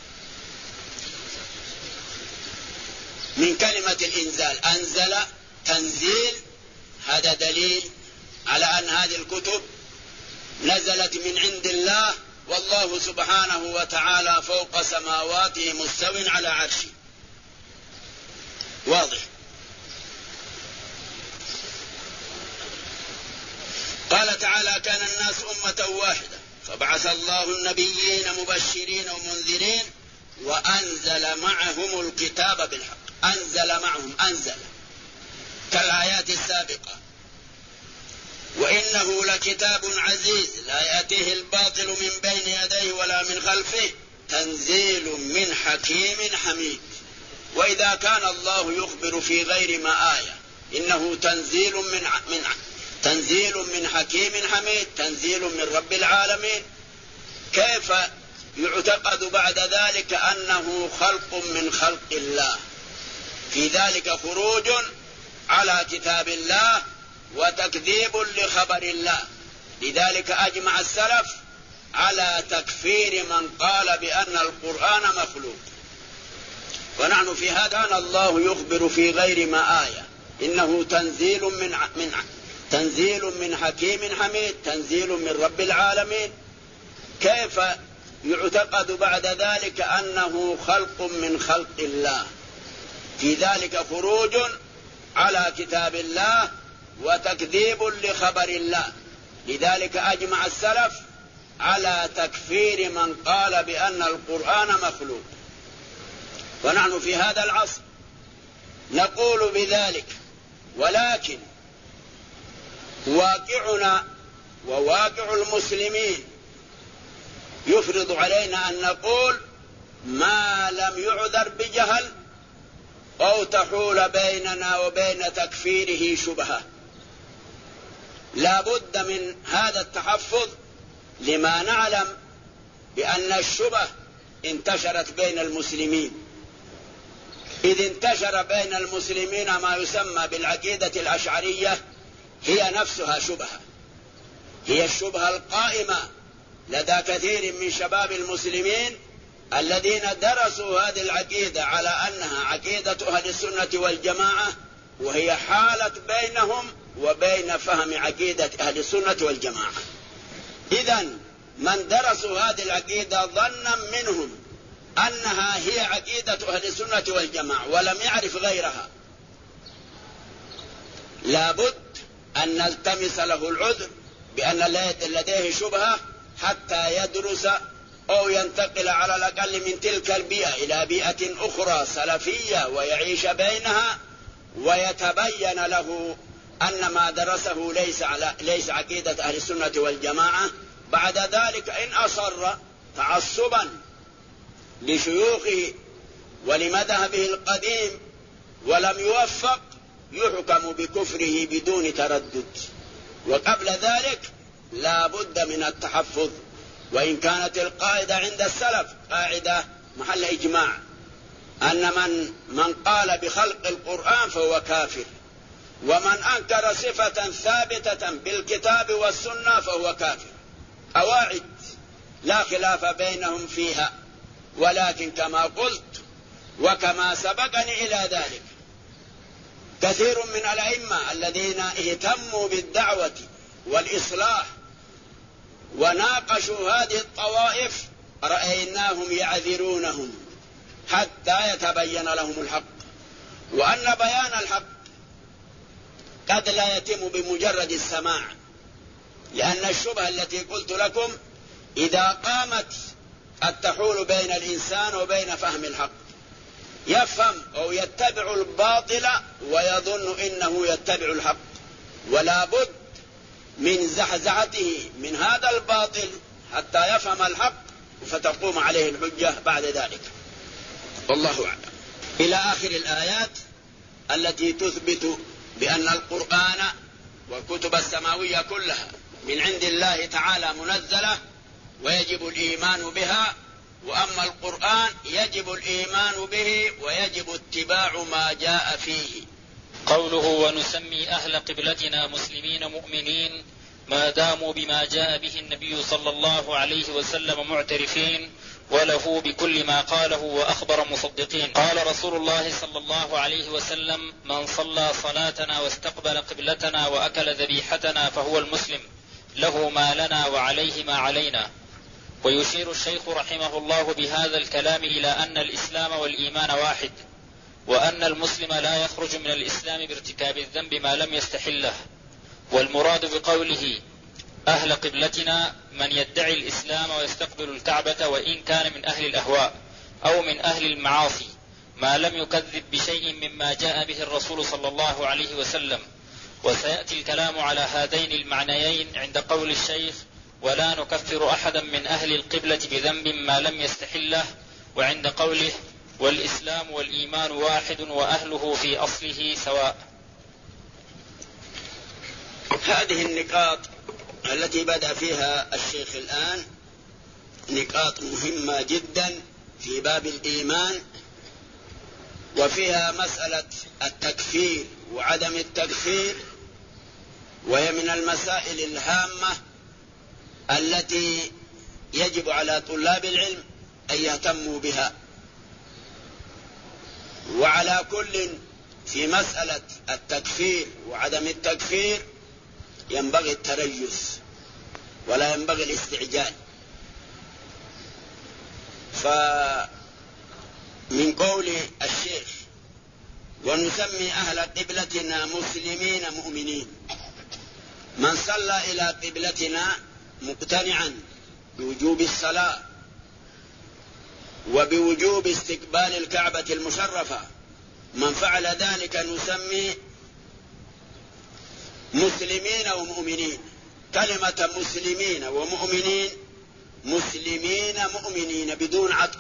من كلمة الإنزال، أنزل تنزيل، هذا دليل على أن هذه الكتب نزلت من عند الله، والله سبحانه وتعالى فوق سماواته مستو على عرشه. واضح. قال تعالى: كان الناس أمة واحدة فبعث الله النبيين مبشرين ومنذرين وأنزل معهم الكتاب بالحق. أنزل معهم، أنزل كالآيات السابقة. وإنه لكتاب عزيز لا يأتيه الباطل من بين يديه ولا من خلفه تنزيل من حكيم حميد. وإذا كان الله يخبر في غير ما آية إنه تنزيل من حكيم حميد، تنزيل من رب العالمين، كيف يعتقد بعد ذلك أنه خلق من خلق الله؟ في ذلك خروج على كتاب الله وتكذيب لخبر الله. لذلك أجمع السلف على تكفير من قال بأن القرآن مخلوق. ونحن في هذا كان الله يخبر في غير ما آية إنه تنزيل من حكيم حميد، تنزيل من رب العالمين، كيف يعتقد بعد ذلك أنه خلق من خلق الله؟ في ذلك خروج على كتاب الله وتكذيب لخبر الله. لذلك أجمع السلف على تكفير من قال بأن القرآن مخلوق. ونحن في هذا العصر نقول بذلك، ولكن واقعنا وواقع المسلمين يفرض علينا أن نقول ما لم يعذر بجهل أو تحول بيننا وبين تكفيره شبهة. لا بد من هذا التحفظ لما نعلم بأن الشبه انتشرت بين المسلمين. إذ انتشر بين المسلمين ما يسمى بالعقيدة الأشعرية، هي نفسها شبهة، هي الشبهة القائمة لدى كثير من شباب المسلمين الذين درسوا هذه العقيدة على أنها عقيدة أهل السنة والجماعة، وهي حالت بينهم وبين فهم عقيدة أهل السنة والجماعة. إذن من درسوا هذه العقيدة ظنا منهم أنها هي عقيدة أهل السنة والجماعة ولم يعرف غيرها، لابد أن نلتمس له العذر بأن لديه شبهة حتى يدرس أو ينتقل على الأقل من تلك البيئة إلى بيئة أخرى سلفية ويعيش بينها، ويتبين له أن ما درسه ليس عقيدة أهل السنة والجماعة. بعد ذلك إن أصر تعصبا لشيوخه ولمذهبه القديم ولم يوفق يحكم بكفره بدون تردد. وقبل ذلك لا بد من التحفظ. وإن كانت القاعدة عند السلف قاعدة محل إجماع أن من قال بخلق القرآن فهو كافر، ومن أنكر صفة ثابتة بالكتاب والسنة فهو كافر. قواعد لا خلاف بينهم فيها، ولكن كما قلت وكما سبقني إلى ذلك كثير من الأئمة الذين اهتموا بالدعوة والإصلاح وناقشوا هذه الطوائف رأيناهم يعذرونهم حتى يتبين لهم الحق، وأن بيان الحق قد لا يتم بمجرد السماع، لأن الشبهة التي قلت لكم إذا قامت قد تحول بين الإنسان وبين فهم الحق، يفهم أو يتبع الباطل ويظن إنه يتبع الحق، ولا بد من زحزحته من هذا الباطل حتى يفهم الحق فتقوم عليه الحجة بعد ذلك. والله أعلم. إلى آخر الآيات التي تثبت بأن القرآن والكتب السماوية كلها من عند الله تعالى منزلة ويجب الإيمان بها، وأما القرآن يجب الإيمان به ويجب اتباع ما جاء فيه. قوله ونسمي أهل قبلتنا مسلمين مؤمنين ما داموا بما جاء به النبي صلى الله عليه وسلم معترفين وله بكل ما قاله وأخبر مصدقين. قال رسول الله صلى الله عليه وسلم من صلى صلاتنا واستقبل قبلتنا وأكل ذبيحتنا فهو المسلم، له ما لنا وعليه ما علينا. ويشير الشيخ رحمه الله بهذا الكلام إلى أن الإسلام والإيمان واحد، وأن المسلم لا يخرج من الإسلام بارتكاب الذنب ما لم يستحله. والمراد بقوله أهل قبلتنا من يدعي الإسلام ويستقبل الكعبة وإن كان من أهل الأهواء أو من أهل المعاصي، ما لم يكذب بشيء مما جاء به الرسول صلى الله عليه وسلم. وسيأتي الكلام على هذين المعنيين عند قول الشيخ: ولا نكفر أحدا من أهل القبلة بذنب ما لم يستحله، وعند قوله: والإسلام والإيمان واحد وأهله في أصله سواء. هذه النقاط التي بدأ فيها الشيخ الآن نقاط مهمة جدا في باب الإيمان، وفيها مسألة التكفير وعدم التكفير، وهي من المسائل الهامة التي يجب على طلاب العلم أن يهتموا بها. وعلى كل في مسألة التكفير وعدم التكفير ينبغي التريث ولا ينبغي الاستعجال. فمن قول الشيخ: ونسمي أهل قبلتنا مسلمين مؤمنين، من صلى إلى قبلتنا مقتنعا بوجوب الصلاة وبوجوب استقبال الكعبة المشرفة، من فعل ذلك نسمي مسلمين ومؤمنين. كلمة مسلمين ومؤمنين، مسلمين مؤمنين بدون عطف،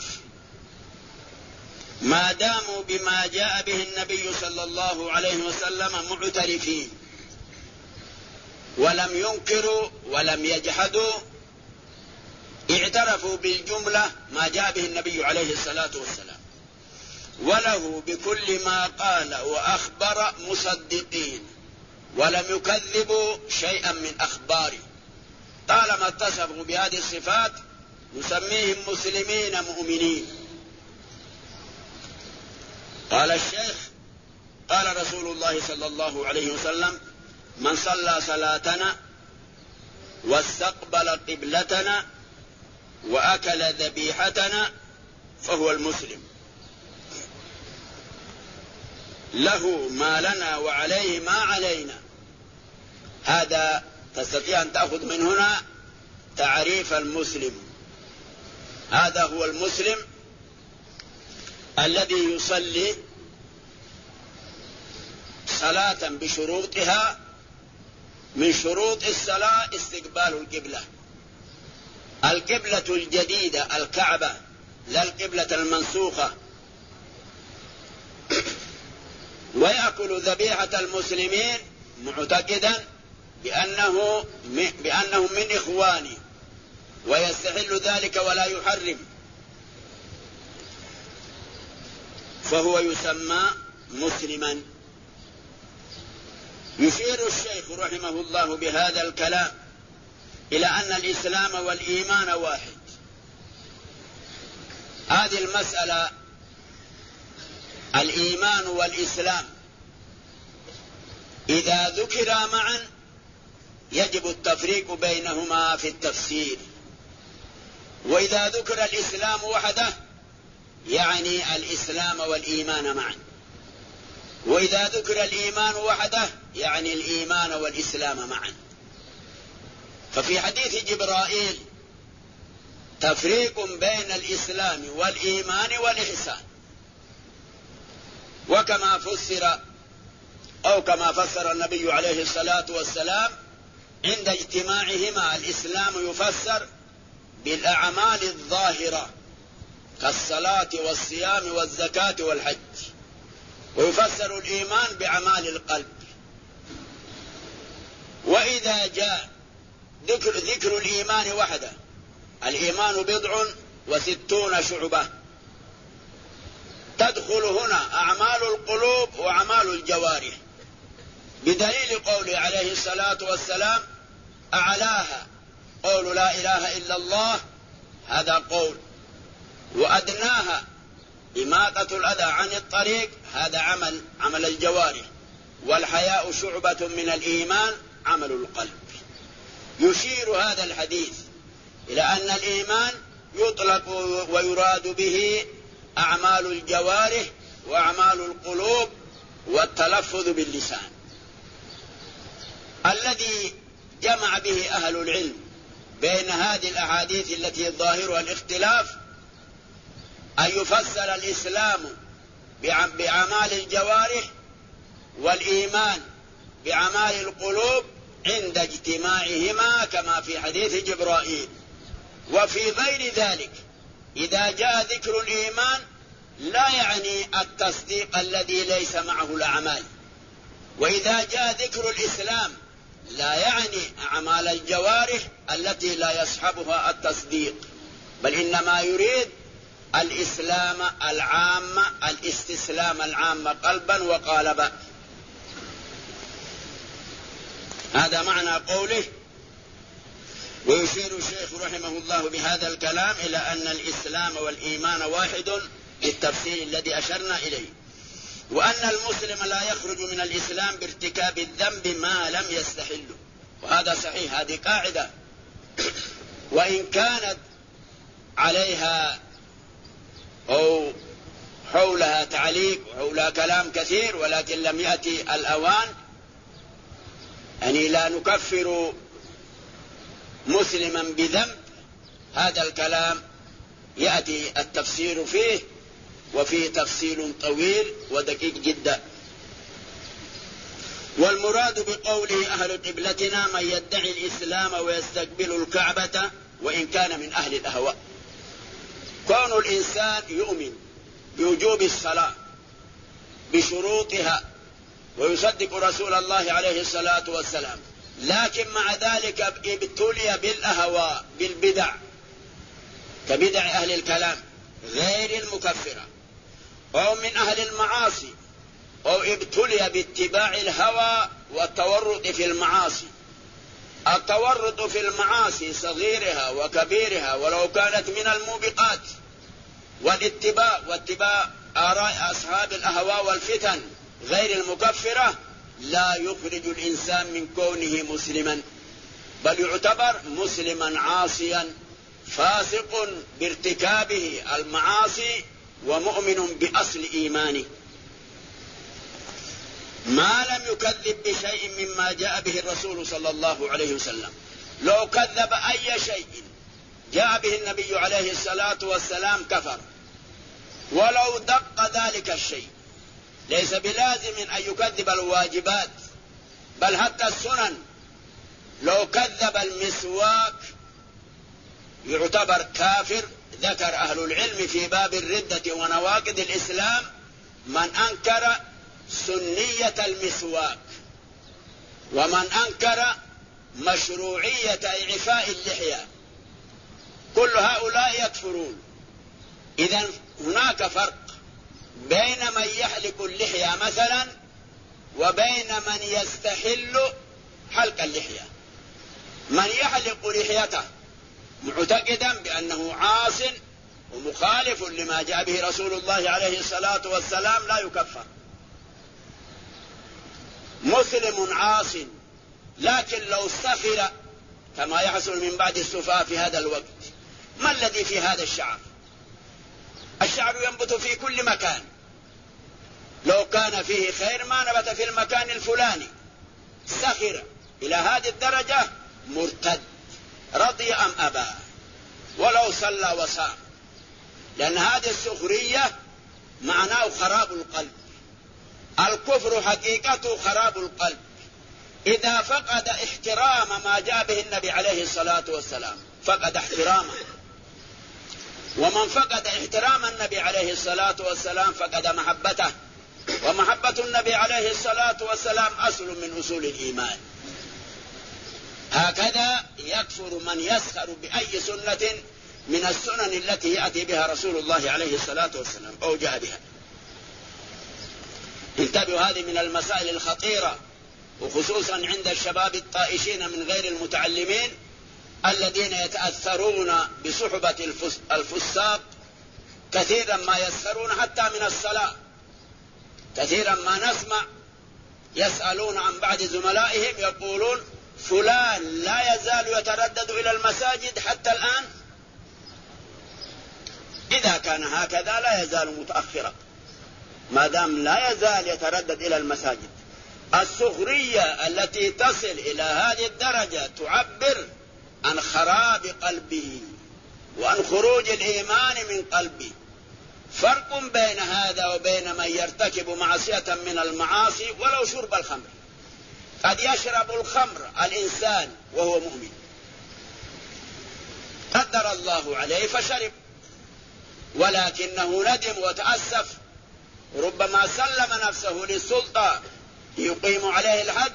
ما داموا بما جاء به النبي صلى الله عليه وسلم معترفين، ولم ينكروا ولم يجحدوا، اعترفوا بالجملة ما جاء به النبي عليه الصلاة والسلام، وله بكل ما قال وأخبر مصدقين، ولم يكذبوا شيئا من أخباره. طالما اتصفوا بهذه الصفات نسميهم مسلمين مؤمنين. قال الشيخ: قال رسول الله صلى الله عليه وسلم: من صلى صلاتنا واستقبل قبلتنا وأكل ذبيحتنا فهو المسلم، له ما لنا وعليه ما علينا. هذا تستطيع أن تأخذ من هنا تعريف المسلم. هذا هو المسلم الذي يصلي صلاة بشروطها. من شروط الصلاة استقبال القبلة، القبلة الجديدة الكعبة، لا القبلة المنسوخة. ويأكل ذبيحة المسلمين معتقدا بأنهم من إخواني، ويستحل ذلك ولا يحرم، فهو يسمى مسلما. يشير الشيخ رحمه الله بهذا الكلام إلى أن الإسلام والإيمان واحد. هذه المسألة الإيمان والإسلام إذا ذكرا معا يجب التفريق بينهما في التفسير، وإذا ذكر الإسلام وحده يعني الإسلام والإيمان معا، وإذا ذكر الإيمان وحده يعني الإيمان والإسلام معا. ففي حديث جبرائيل تفريق بين الإسلام والإيمان والإحسان، وكما فسر أو كما فسر النبي عليه الصلاة والسلام عند اجتماعهما، الإسلام يفسر بالأعمال الظاهرة كالصلاة والصيام والزكاة والحج، ويفسر الإيمان بأعمال القلب. وإذا جاء ذكر الإيمان وحده، الإيمان 67 شعبة، تدخل هنا أعمال القلوب وأعمال الجوارح، بدليل قوله عليه الصلاة والسلام: أعلاها قول لا إله إلا الله، هذا قول، وأدناها إماطة الأذى عن الطريق، هذا عمل الجوارح، والحياء شعبة من الإيمان عمل القلب. يشير هذا الحديث إلى أن الإيمان يطلق ويراد به أعمال الجوارح وأعمال القلوب والتلفظ باللسان. الذي جمع به أهل العلم بين هذه الأحاديث التي ظاهرها الاختلاف أن يفسر الإسلام بأعمال الجوارح والإيمان بأعمال القلوب عند اجتماعهما كما في حديث جبرائيل. وفي غير ذلك إذا جاء ذكر الإيمان لا يعني التصديق الذي ليس معه الأعمال، وإذا جاء ذكر الإسلام لا يعني أعمال الجوارح التي لا يصحبها التصديق، بل إنما يريد الإسلام العام، الاستسلام العام قلبا وقالبا. هذا معنى قوله. ويشير الشيخ رحمه الله بهذا الكلام إلى أن الإسلام والإيمان واحد بالتفسير الذي أشرنا إليه، وأن المسلم لا يخرج من الإسلام بارتكاب الذنب ما لم يستحله، وهذا صحيح، هذه قاعدة وإن كانت عليها أو حولها تعليق وحولها كلام كثير، ولكن لم يأتي الأوان. يعني لا نكفر مسلما بذنب، هذا الكلام يأتي التفسير فيه، وفيه تفصيل طويل ودقيق جدا. والمراد بقوله أهل قبلتنا من يدعي الإسلام ويستقبل الكعبة وإن كان من أهل الأهواء. كون الإنسان يؤمن بوجوب الصلاة بشروطها ويصدق رسول الله عليه الصلاة والسلام، لكن مع ذلك ابتلي بالأهواء بالبدع كبدع أهل الكلام غير المكفرة، أو من أهل المعاصي، أو ابتلي باتباع الهوى والتورط في المعاصي. التورط في المعاصي صغيرها وكبيرها ولو كانت من الموبقات، واتباع آراء أصحاب الأهواء والفتن غير المكفرة لا يخرج الإنسان من كونه مسلما، بل يعتبر مسلما عاصيا فاسق بارتكابه المعاصي ومؤمن بأصل إيمانه، ما لم يكذب بشيء مما جاء به الرسول صلى الله عليه وسلم. لو كذب أي شيء جاء به النبي عليه الصلاة والسلام كفر، ولو دق ذلك الشيء. ليس بلازم أن يكذب الواجبات، بل حتى السنن. لو كذب المسواك يعتبر كافر. ذكر أهل العلم في باب الردة ونواقض الإسلام من أنكر سنية المسواك، ومن أنكر مشروعية إعفاء اللحية، كل هؤلاء يكفرون. إذن هناك فرق بين من يحلق اللحية مثلا وبين من يستحل حلق اللحية. من يحلق لحيته معتقدا بأنه عاص ومخالف لما جاء به رسول الله عليه الصلاة والسلام لا يكفر. مسلم عاص، لكن لو استخر كما يحصل من بعض السفهاء في هذا الوقت، ما الذي في هذا الشعر؟ الشعر ينبت في كل مكان، لو كان فيه خير ما نبت في المكان الفلاني. استخر إلى هذه الدرجة مرتد، رضي أم أبى، ولو صلى وصام، لأن هذه السخرية معناه خراب القلب. الكفر حقيقته خراب القلب. إذا فقد احترام ما جاء به النبي عليه الصلاة والسلام فقد احترامه، ومن فقد احترام النبي عليه الصلاة والسلام فقد محبته، ومحبة النبي عليه الصلاة والسلام أصل من أصول الإيمان. هكذا يكفر من يسخر بأي سنة من السنن التي يأتي بها رسول الله عليه الصلاة والسلام أو جاء بها. انتبهوا، هذه من المسائل الخطيرة، وخصوصا عند الشباب الطائشين من غير المتعلمين الذين يتأثرون بصحبة الفساق. كثيرا ما يسخرون حتى من الصلاة. كثيرا ما نسمع يسألون عن بعض زملائهم يقولون فلان لا يزال يتردد إلى المساجد حتى الآن. إذا كان هكذا لا يزال متأخرا، ما دام لا يزال يتردد إلى المساجد. السخرية التي تصل إلى هذه الدرجة تعبر عن خراب قلبه وعن خروج الإيمان من قلبه. فرق بين هذا وبين من يرتكب معصية من المعاصي ولو شرب الخمر. قد يشرب الخمر الإنسان وهو مؤمن، قدر الله عليه فشرب، ولكنه ندم وتأسف، ربما سلم نفسه للسلطة يقيم عليه الحد،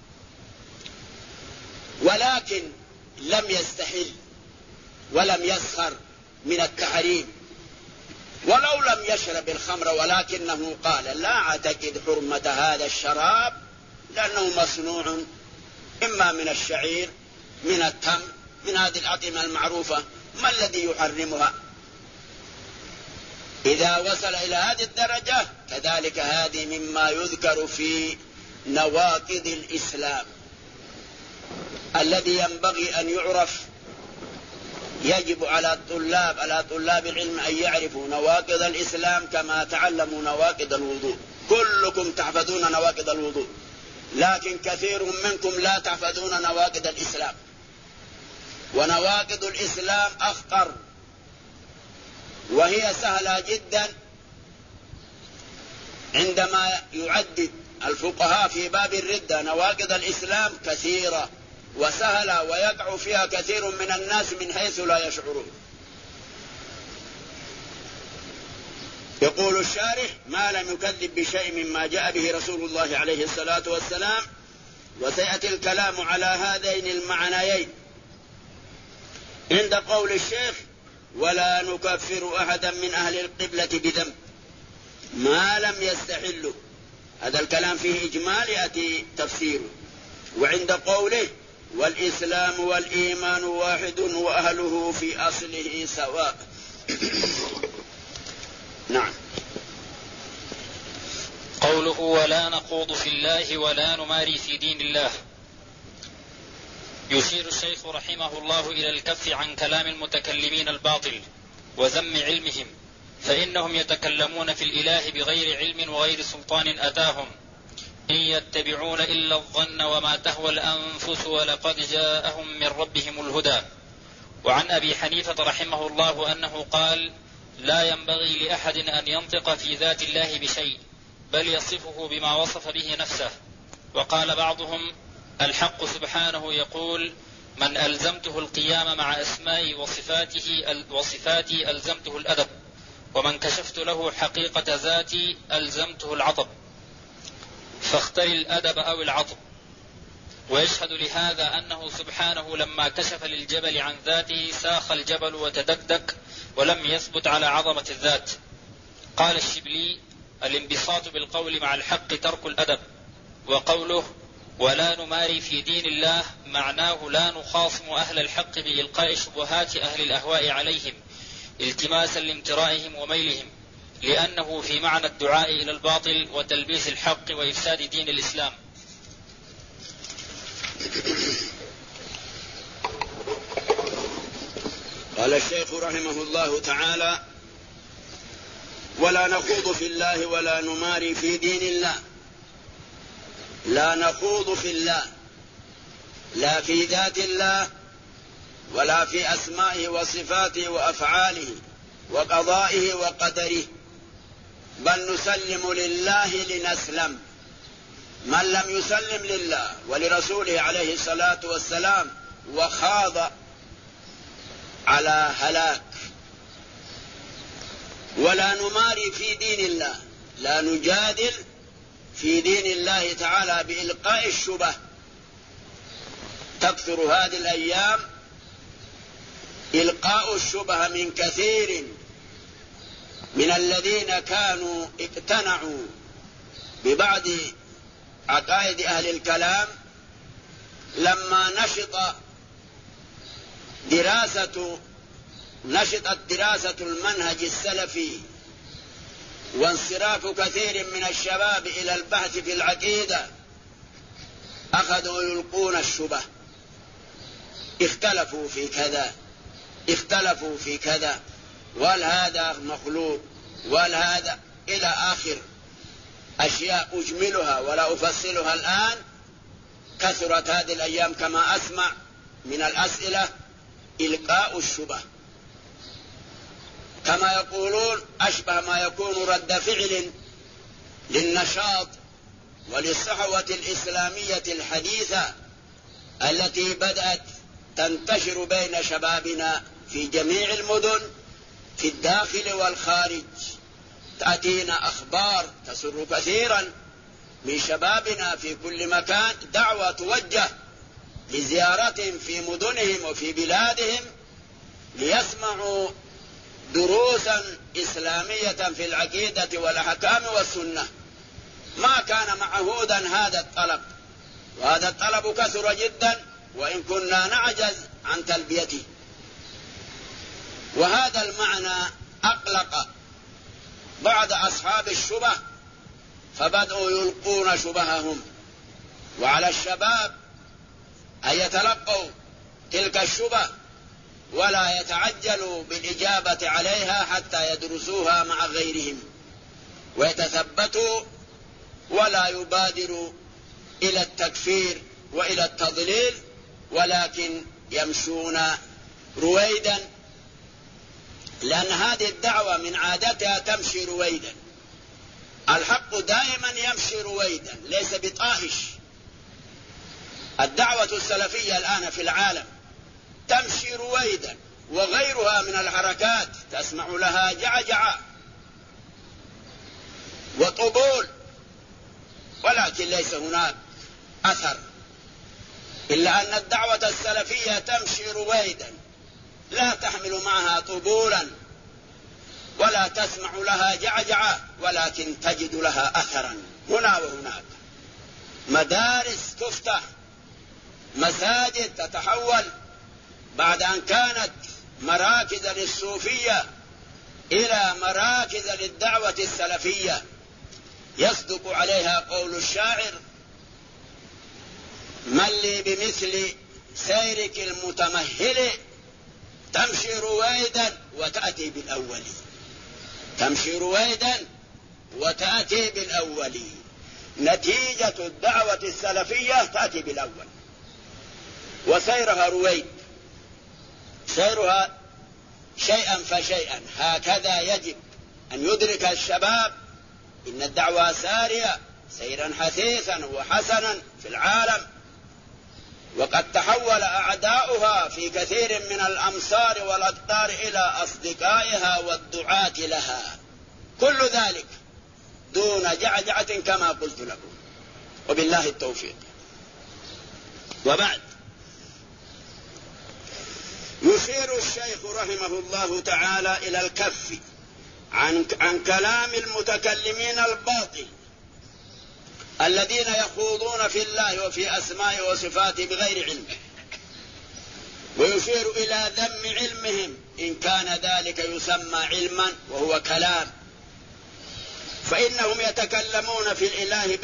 ولكن لم يستحل ولم يسخر من التحريم ولو لم يشرب الخمر، ولكنه قال لا أعتقد حرمة هذا الشراب لأنه مصنوع إما من الشعير من التمر من هذه الأطعمة المعروفة، ما الذي يحرمها؟ إذا وصل إلى هذه الدرجة كذلك هذه مما يذكر في نواقض الإسلام الذي ينبغي أن يعرف. يجب على طلاب العلم أن يعرفوا نواقض الإسلام كما تعلموا نواقض الوضوء. كلكم تحفظون نواقض الوضوء، لكن كثير منكم لا تحفظون نواقض الإسلام، ونواقض الإسلام أخطر، وهي سهلة جدا. عندما يعدد الفقهاء في باب الردة نواقض الإسلام كثيرة وسهلة، ويقع فيها كثير من الناس من حيث لا يشعرون. يقول الشارح: ما لم يكذب بشيء مما جاء به رسول الله عليه الصلاة والسلام. وسيأتي الكلام على هذين المعنيين عند قول الشيخ: ولا نكفر أحدا من أهل القبلة بذنب ما لم يستحله. هذا الكلام فيه إجمال يأتي تفسيره. وعند قوله: والإسلام والإيمان واحد وأهله في أصله سواء. نعم. قوله: ولا نخوض في الله ولا نماري في دين الله. يشير الشيخ رحمه الله إلى الكف عن كلام المتكلمين الباطل وذم علمهم، فإنهم يتكلمون في الإله بغير علم وغير سلطان أتاهم، إن يتبعون إلا الظن وما تهوى الأنفس ولقد جاءهم من ربهم الهدى. وعن أبي حنيفة رحمه الله أنه قال: لا ينبغي لأحد أن ينطق في ذات الله بشيء، بل يصفه بما وصف به نفسه. وقال بعضهم: الحق سبحانه يقول: من ألزمته القيام مع أسمائي وصفاتي ألزمته الأدب، ومن كشفت له حقيقة ذاتي ألزمته العطب، فاختر الأدب أو العطب. ويشهد لهذا أنه سبحانه لما كشف للجبل عن ذاته ساخ الجبل وتدكدك ولم يثبت على عظمة الذات. قال الشبلي: الانبساط بالقول مع الحق ترك الأدب. وقوله: ولا نماري في دين الله معناه لا نخاصم أهل الحق بإلقاء شبهات أهل الأهواء عليهم التماسا لامترائهم وميلهم، لأنه في معنى الدعاء إلى الباطل وتلبيس الحق وإفساد دين الإسلام. قال الشيخ رحمه الله تعالى: ولا نخوض في الله ولا نماري في دين الله. لا نخوض في الله، لا في ذات الله ولا في أسمائه وصفاته وأفعاله وقضائه وقدره، بل نسلم لله لنسلم. من لم يسلم لله ولرسوله عليه الصلاة والسلام وخاض على هلاك. ولا نماري في دين الله، لا نجادل في دين الله تعالى بإلقاء الشبه. تكثر هذه الأيام إلقاء الشبه من كثير من الذين كانوا اقتنعوا ببعض عقائد أهل الكلام لما نشطت دراسة المنهج السلفي وانصراف كثير من الشباب إلى البحث في العقيدة، أخذوا يلقون الشبه. اختلفوا في كذا، اختلفوا في كذا، وهل هذا مخلوق وهل هذا إلى آخر أشياء أجملها ولا أفصلها الآن. كثرت هذه الأيام كما أسمع من الأسئلة إلقاء الشبه. كما يقولون أشبه ما يكون رد فعل للنشاط وللصحوة الإسلامية الحديثة التي بدأت تنتشر بين شبابنا في جميع المدن في الداخل والخارج. تأتينا أخبار تسر كثيرا من شبابنا في كل مكان، دعوة توجه لزيارتهم في مدنهم وفي بلادهم ليسمعوا دروسا إسلامية في العقيدة والأحكام والسنة. ما كان معهودا هذا الطلب، وهذا الطلب كثر جدا وإن كنا نعجز عن تلبيته. وهذا المعنى أقلق بعض أصحاب الشبه فبدأوا يلقون شبههم، وعلى الشباب أن يتلقوا تلك الشبه ولا يتعجلوا بالإجابة عليها حتى يدرسوها مع غيرهم ويتثبتوا ولا يبادروا إلى التكفير وإلى التضليل، ولكن يمشون رويدا، لأن هذه الدعوة من عادتها تمشي رويدا. الحق دائما يمشي رويدا ليس بطاهش. الدعوة السلفية الآن في العالم تمشي رويدا، وغيرها من الحركات تسمع لها جعجعة وطبول، ولكن ليس هناك أثر، إلا أن الدعوة السلفية تمشي رويدا لا تحمل معها طبولا ولا تسمع لها جعجعة، ولكن تجد لها أثرا هنا وهناك. مدارس تفتح، مساجد تتحول بعد أن كانت مراكز للصوفية إلى مراكز للدعوة السلفية. يصدق عليها قول الشاعر: من لي بمثل سيرك المتمهل تمشي رويدا وتأتي بالأول. تمشي رويدا وتأتي بالأول. نتيجة الدعوة السلفية تأتي بالأول، وسيرها رويد، سيرها شيئا فشيئا. هكذا يجب أن يدرك الشباب إن الدعوة سارية سيرا حثيثا وحسنا في العالم، وقد تحول أعداؤها في كثير من الأمصار والأقطار إلى أصدقائها والدعاة لها، كل ذلك دون جعجعة كما قلت لكم، وبالله التوفيق. وبعد، يشير الشيخ رحمه الله تعالى إلى الكف عن كلام المتكلمين الباطل الذين يخوضون في الله وفي أسمائه وصفاته بغير علم، ويشير إلى ذم علمهم إن كان ذلك يسمى علما وهو كلام، فإنهم يتكلمون في الإله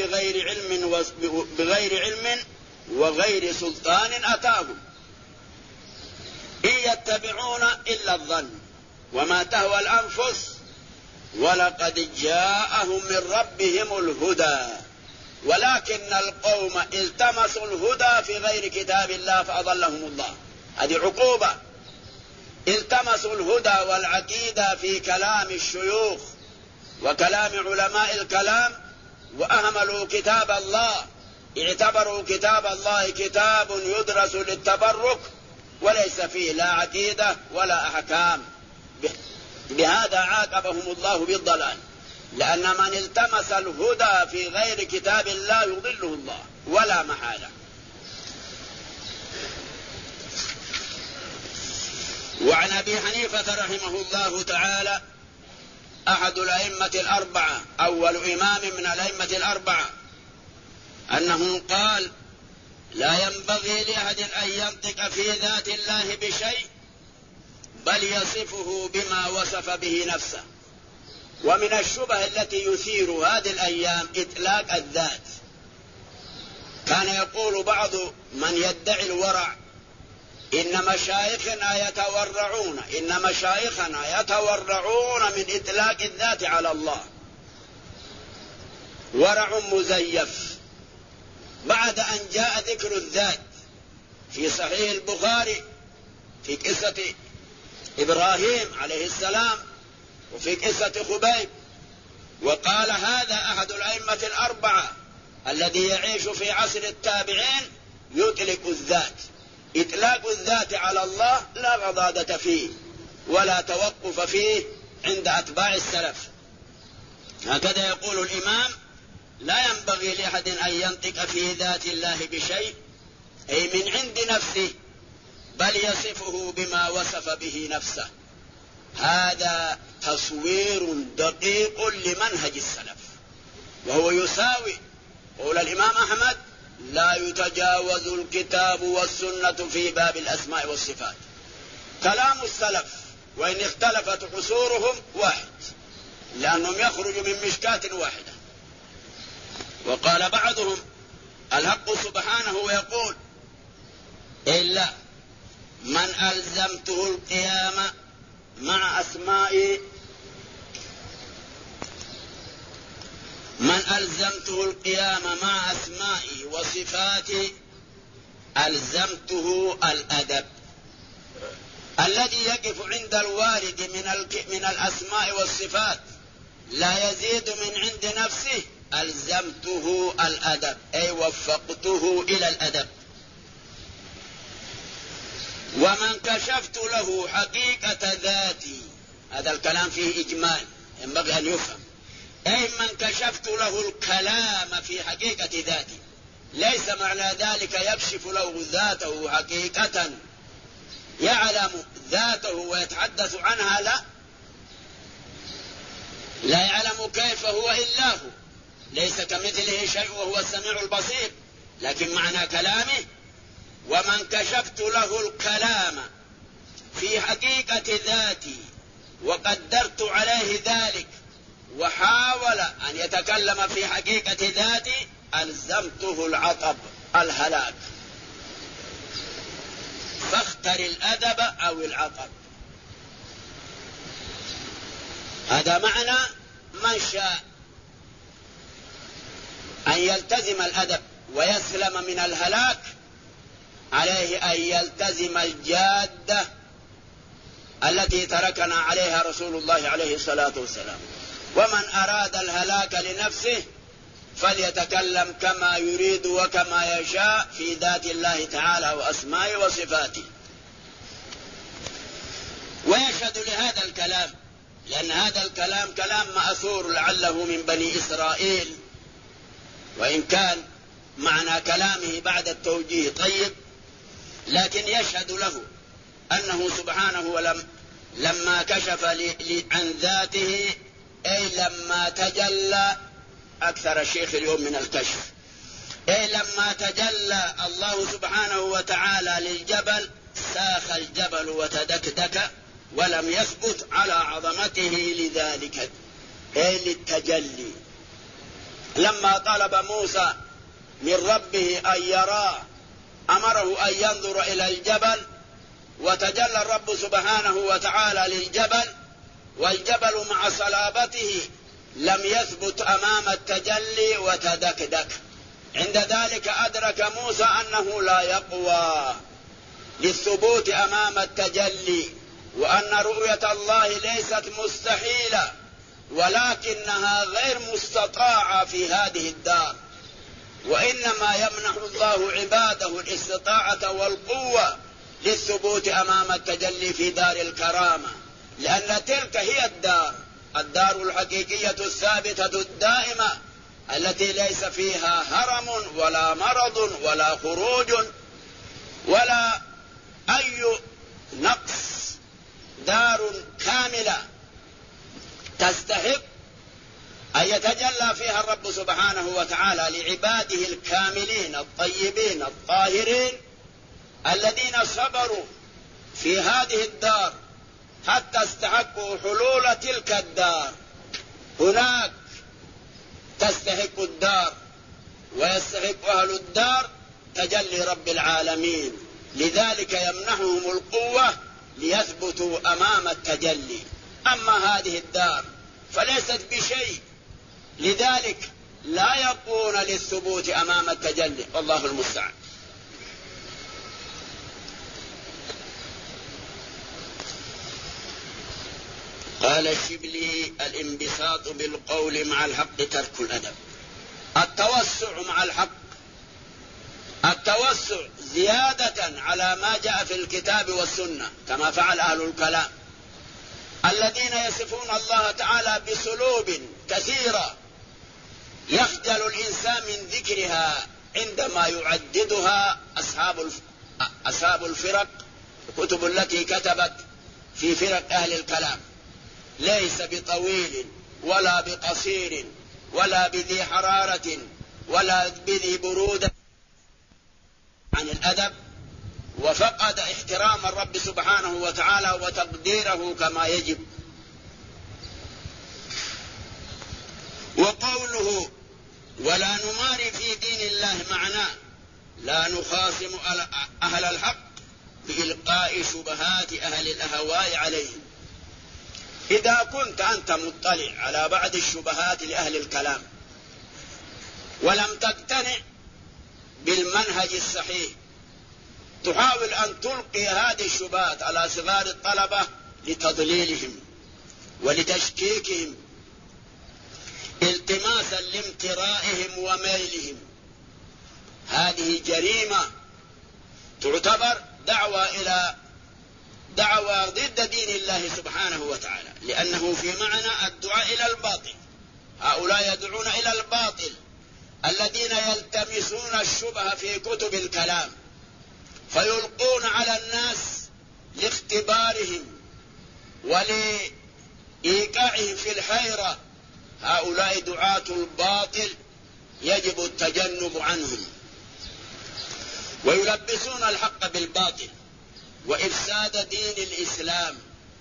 بغير علم وغير سلطان أتاهم، إن يتبعون إلا الظن وما تهوى الأنفس ولقد جاءهم من ربهم الهدى ولكن القوم التمسوا الهدى في غير كتاب الله فأضلهم الله. هذه عقوبة. التمسوا الهدى والعقيدة في كلام الشيوخ وكلام علماء الكلام وأهملوا كتاب الله، اعتبروا كتاب الله كتاب يدرس للتبرك وليس فيه لا عقيدة ولا أحكام. بهذا عاقبهم الله بالضلال، لأن من التمس الهدى في غير كتاب الله يضله الله ولا محالة. وعن أبي حنيفة رحمه الله تعالى أحد الأئمة الأربعة، أول إمام من الأئمة الأربعة، أنه قال: لا ينبغي لأحد أن ينطق في ذات الله بشيء بل يصفه بما وصف به نفسه. ومن الشبه التي يثير هذه الأيام إطلاق الذات. كان يقول بعض من يدعي الورع: إن مشايخنا يتورعون من إطلاق الذات على الله. ورع مزيف. بعد أن جاء ذكر الذات في صحيح البخاري في قصة إبراهيم عليه السلام وفي قصة خبيب. وقال هذا أحد الأئمة الأربعة الذي يعيش في عصر التابعين يطلق الذات. إطلاق الذات على الله لا غضاضة فيه ولا توقف فيه عند أتباع السلف. هكذا يقول الإمام: لا ينبغي لأحد أن ينطق في ذات الله بشيء أي من عند نفسه، بل يصفه بما وصف به نفسه. هذا تصوير دقيق لمنهج السلف، وهو يساوي قول الإمام أحمد: لا يتجاوز الكتاب والسنة في باب الأسماء والصفات. كلام السلف وإن اختلفت عصورهم واحد، لأنهم يخرجوا من مشكاة واحدة. وقال بعضهم: الحق سبحانه ويقول: إلا من ألزمته القيام مع أسمائي، من ألزمته القيام مع أسمائي وصفاتي ألزمته الأدب. الذي يقف عند الوارد من الأسماء والصفات لا يزيد من عند نفسه ألزمته الأدب، أي وفقته إلى الأدب. ومن كشفت له حقيقة ذاتي، هذا الكلام فيه إجمال ينبغي أن يفهم، أي من كشفت له الكلام في حقيقة ذاتي، ليس معنى ذلك يكشف له ذاته حقيقة يعلم ذاته ويتحدث عنها، لا يعلم كيف هو إلا هو، ليس كمثله شيء وهو السميع البصير. لكن معنى كلامه: ومن كشفت له الكلام في حقيقة ذاتي وقدرت عليه ذلك وحاول أن يتكلم في حقيقة ذاتي ألزمته العطب، الهلاك. فاختر الأدب أو العطب. هذا معنى من شاء أن يلتزم الأدب ويسلم من الهلاك عليه أن يلتزم الجادة التي تركنا عليها رسول الله عليه الصلاة والسلام. ومن أراد الهلاك لنفسه فليتكلم كما يريد وكما يشاء في ذات الله تعالى وأسمائه وصفاته. ويشهد لهذا الكلام لأن هذا الكلام كلام مأثور لعله من بني إسرائيل، وإن كان معنى كلامه بعد التوجيه طيب، لكن يشهد له أنه سبحانه لما كشف عن ذاته، أي لما تجلى، أكثر الشيخ اليوم من الكشف، أي لما تجلى الله سبحانه وتعالى للجبل ساخ الجبل وتدكدك ولم يثبت على عظمته لذلك، أي للتجلي. لما طلب موسى من ربه أن يراه أمره أن ينظر إلى الجبل، وتجلى الرب سبحانه وتعالى للجبل، والجبل مع صلابته لم يثبت أمام التجلي وتدكدك. عند ذلك أدرك موسى أنه لا يقوى للثبوت أمام التجلي، وأن رؤية الله ليست مستحيلة ولكنها غير مستطاعة في هذه الدار، وإنما يمنح الله عباده الاستطاعة والقوة للثبوت أمام التجلي في دار الكرامة، لأن تلك هي الدار الحقيقية الثابتة الدائمة التي ليس فيها هرم ولا مرض ولا خروج ولا أي نقص، دار كاملة تستحق أن يتجلى فيها الرب سبحانه وتعالى لعباده الكاملين الطيبين الطاهرين الذين صبروا في هذه الدار حتى استحقوا حلول تلك الدار. هناك تستحق الدار ويستحق أهل الدار تجلي رب العالمين، لذلك يمنحهم القوة ليثبتوا أمام التجلي. أما هذه الدار فليست بشيء، لذلك لا يقون للثبوت أمام التجلي، والله المستعان. قال قال الشبلي: الانبساط بالقول مع الحق ترك الأدب. التوسع مع الحق، التوسع زيادة على ما جاء في الكتاب والسنة كما فعل أهل الكلام الذين يصفون الله تعالى بسلوب كثيرة يخجل الإنسان من ذكرها عندما يعددها أصحاب الفرق، الكتب التي كتبت في فرق أهل الكلام. ليس بطويل ولا بقصير ولا بذي حرارة ولا بذي برودة عن الأدب، وفقد احترام الرب سبحانه وتعالى وتقديره كما يجب. وقوله: ولا نماري في دين الله معناه لا نخاصم أهل الحق بإلقاء شبهات أهل الأهواء عليهم. إذا كنت أنت مطلع على بعض الشبهات لأهل الكلام ولم تقتنع بالمنهج الصحيح، تحاول أن تلقي هذه الشبهات على صغار الطلبة لتضليلهم ولتشكيكهم التماسا لامترائهم وميلهم. هذه جريمة تعتبر دعوة ضد دين الله سبحانه وتعالى، لأنه في معنى الدعاء إلى الباطل. هؤلاء يدعون إلى الباطل الذين يلتمسون الشبهة في كتب الكلام فيلقون على الناس لاختبارهم ولإيقاعهم في الحيرة. هؤلاء دعاة الباطل يجب التجنب عنهم، ويلبسون الحق بالباطل وإفساد دين الإسلام.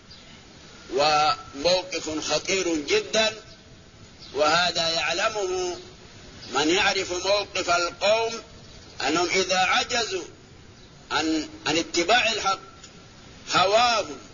وموقف خطير جدا، وهذا يعلمه من يعرف موقف القوم، أنهم إذا عجزوا عن اتباع الحق هواهم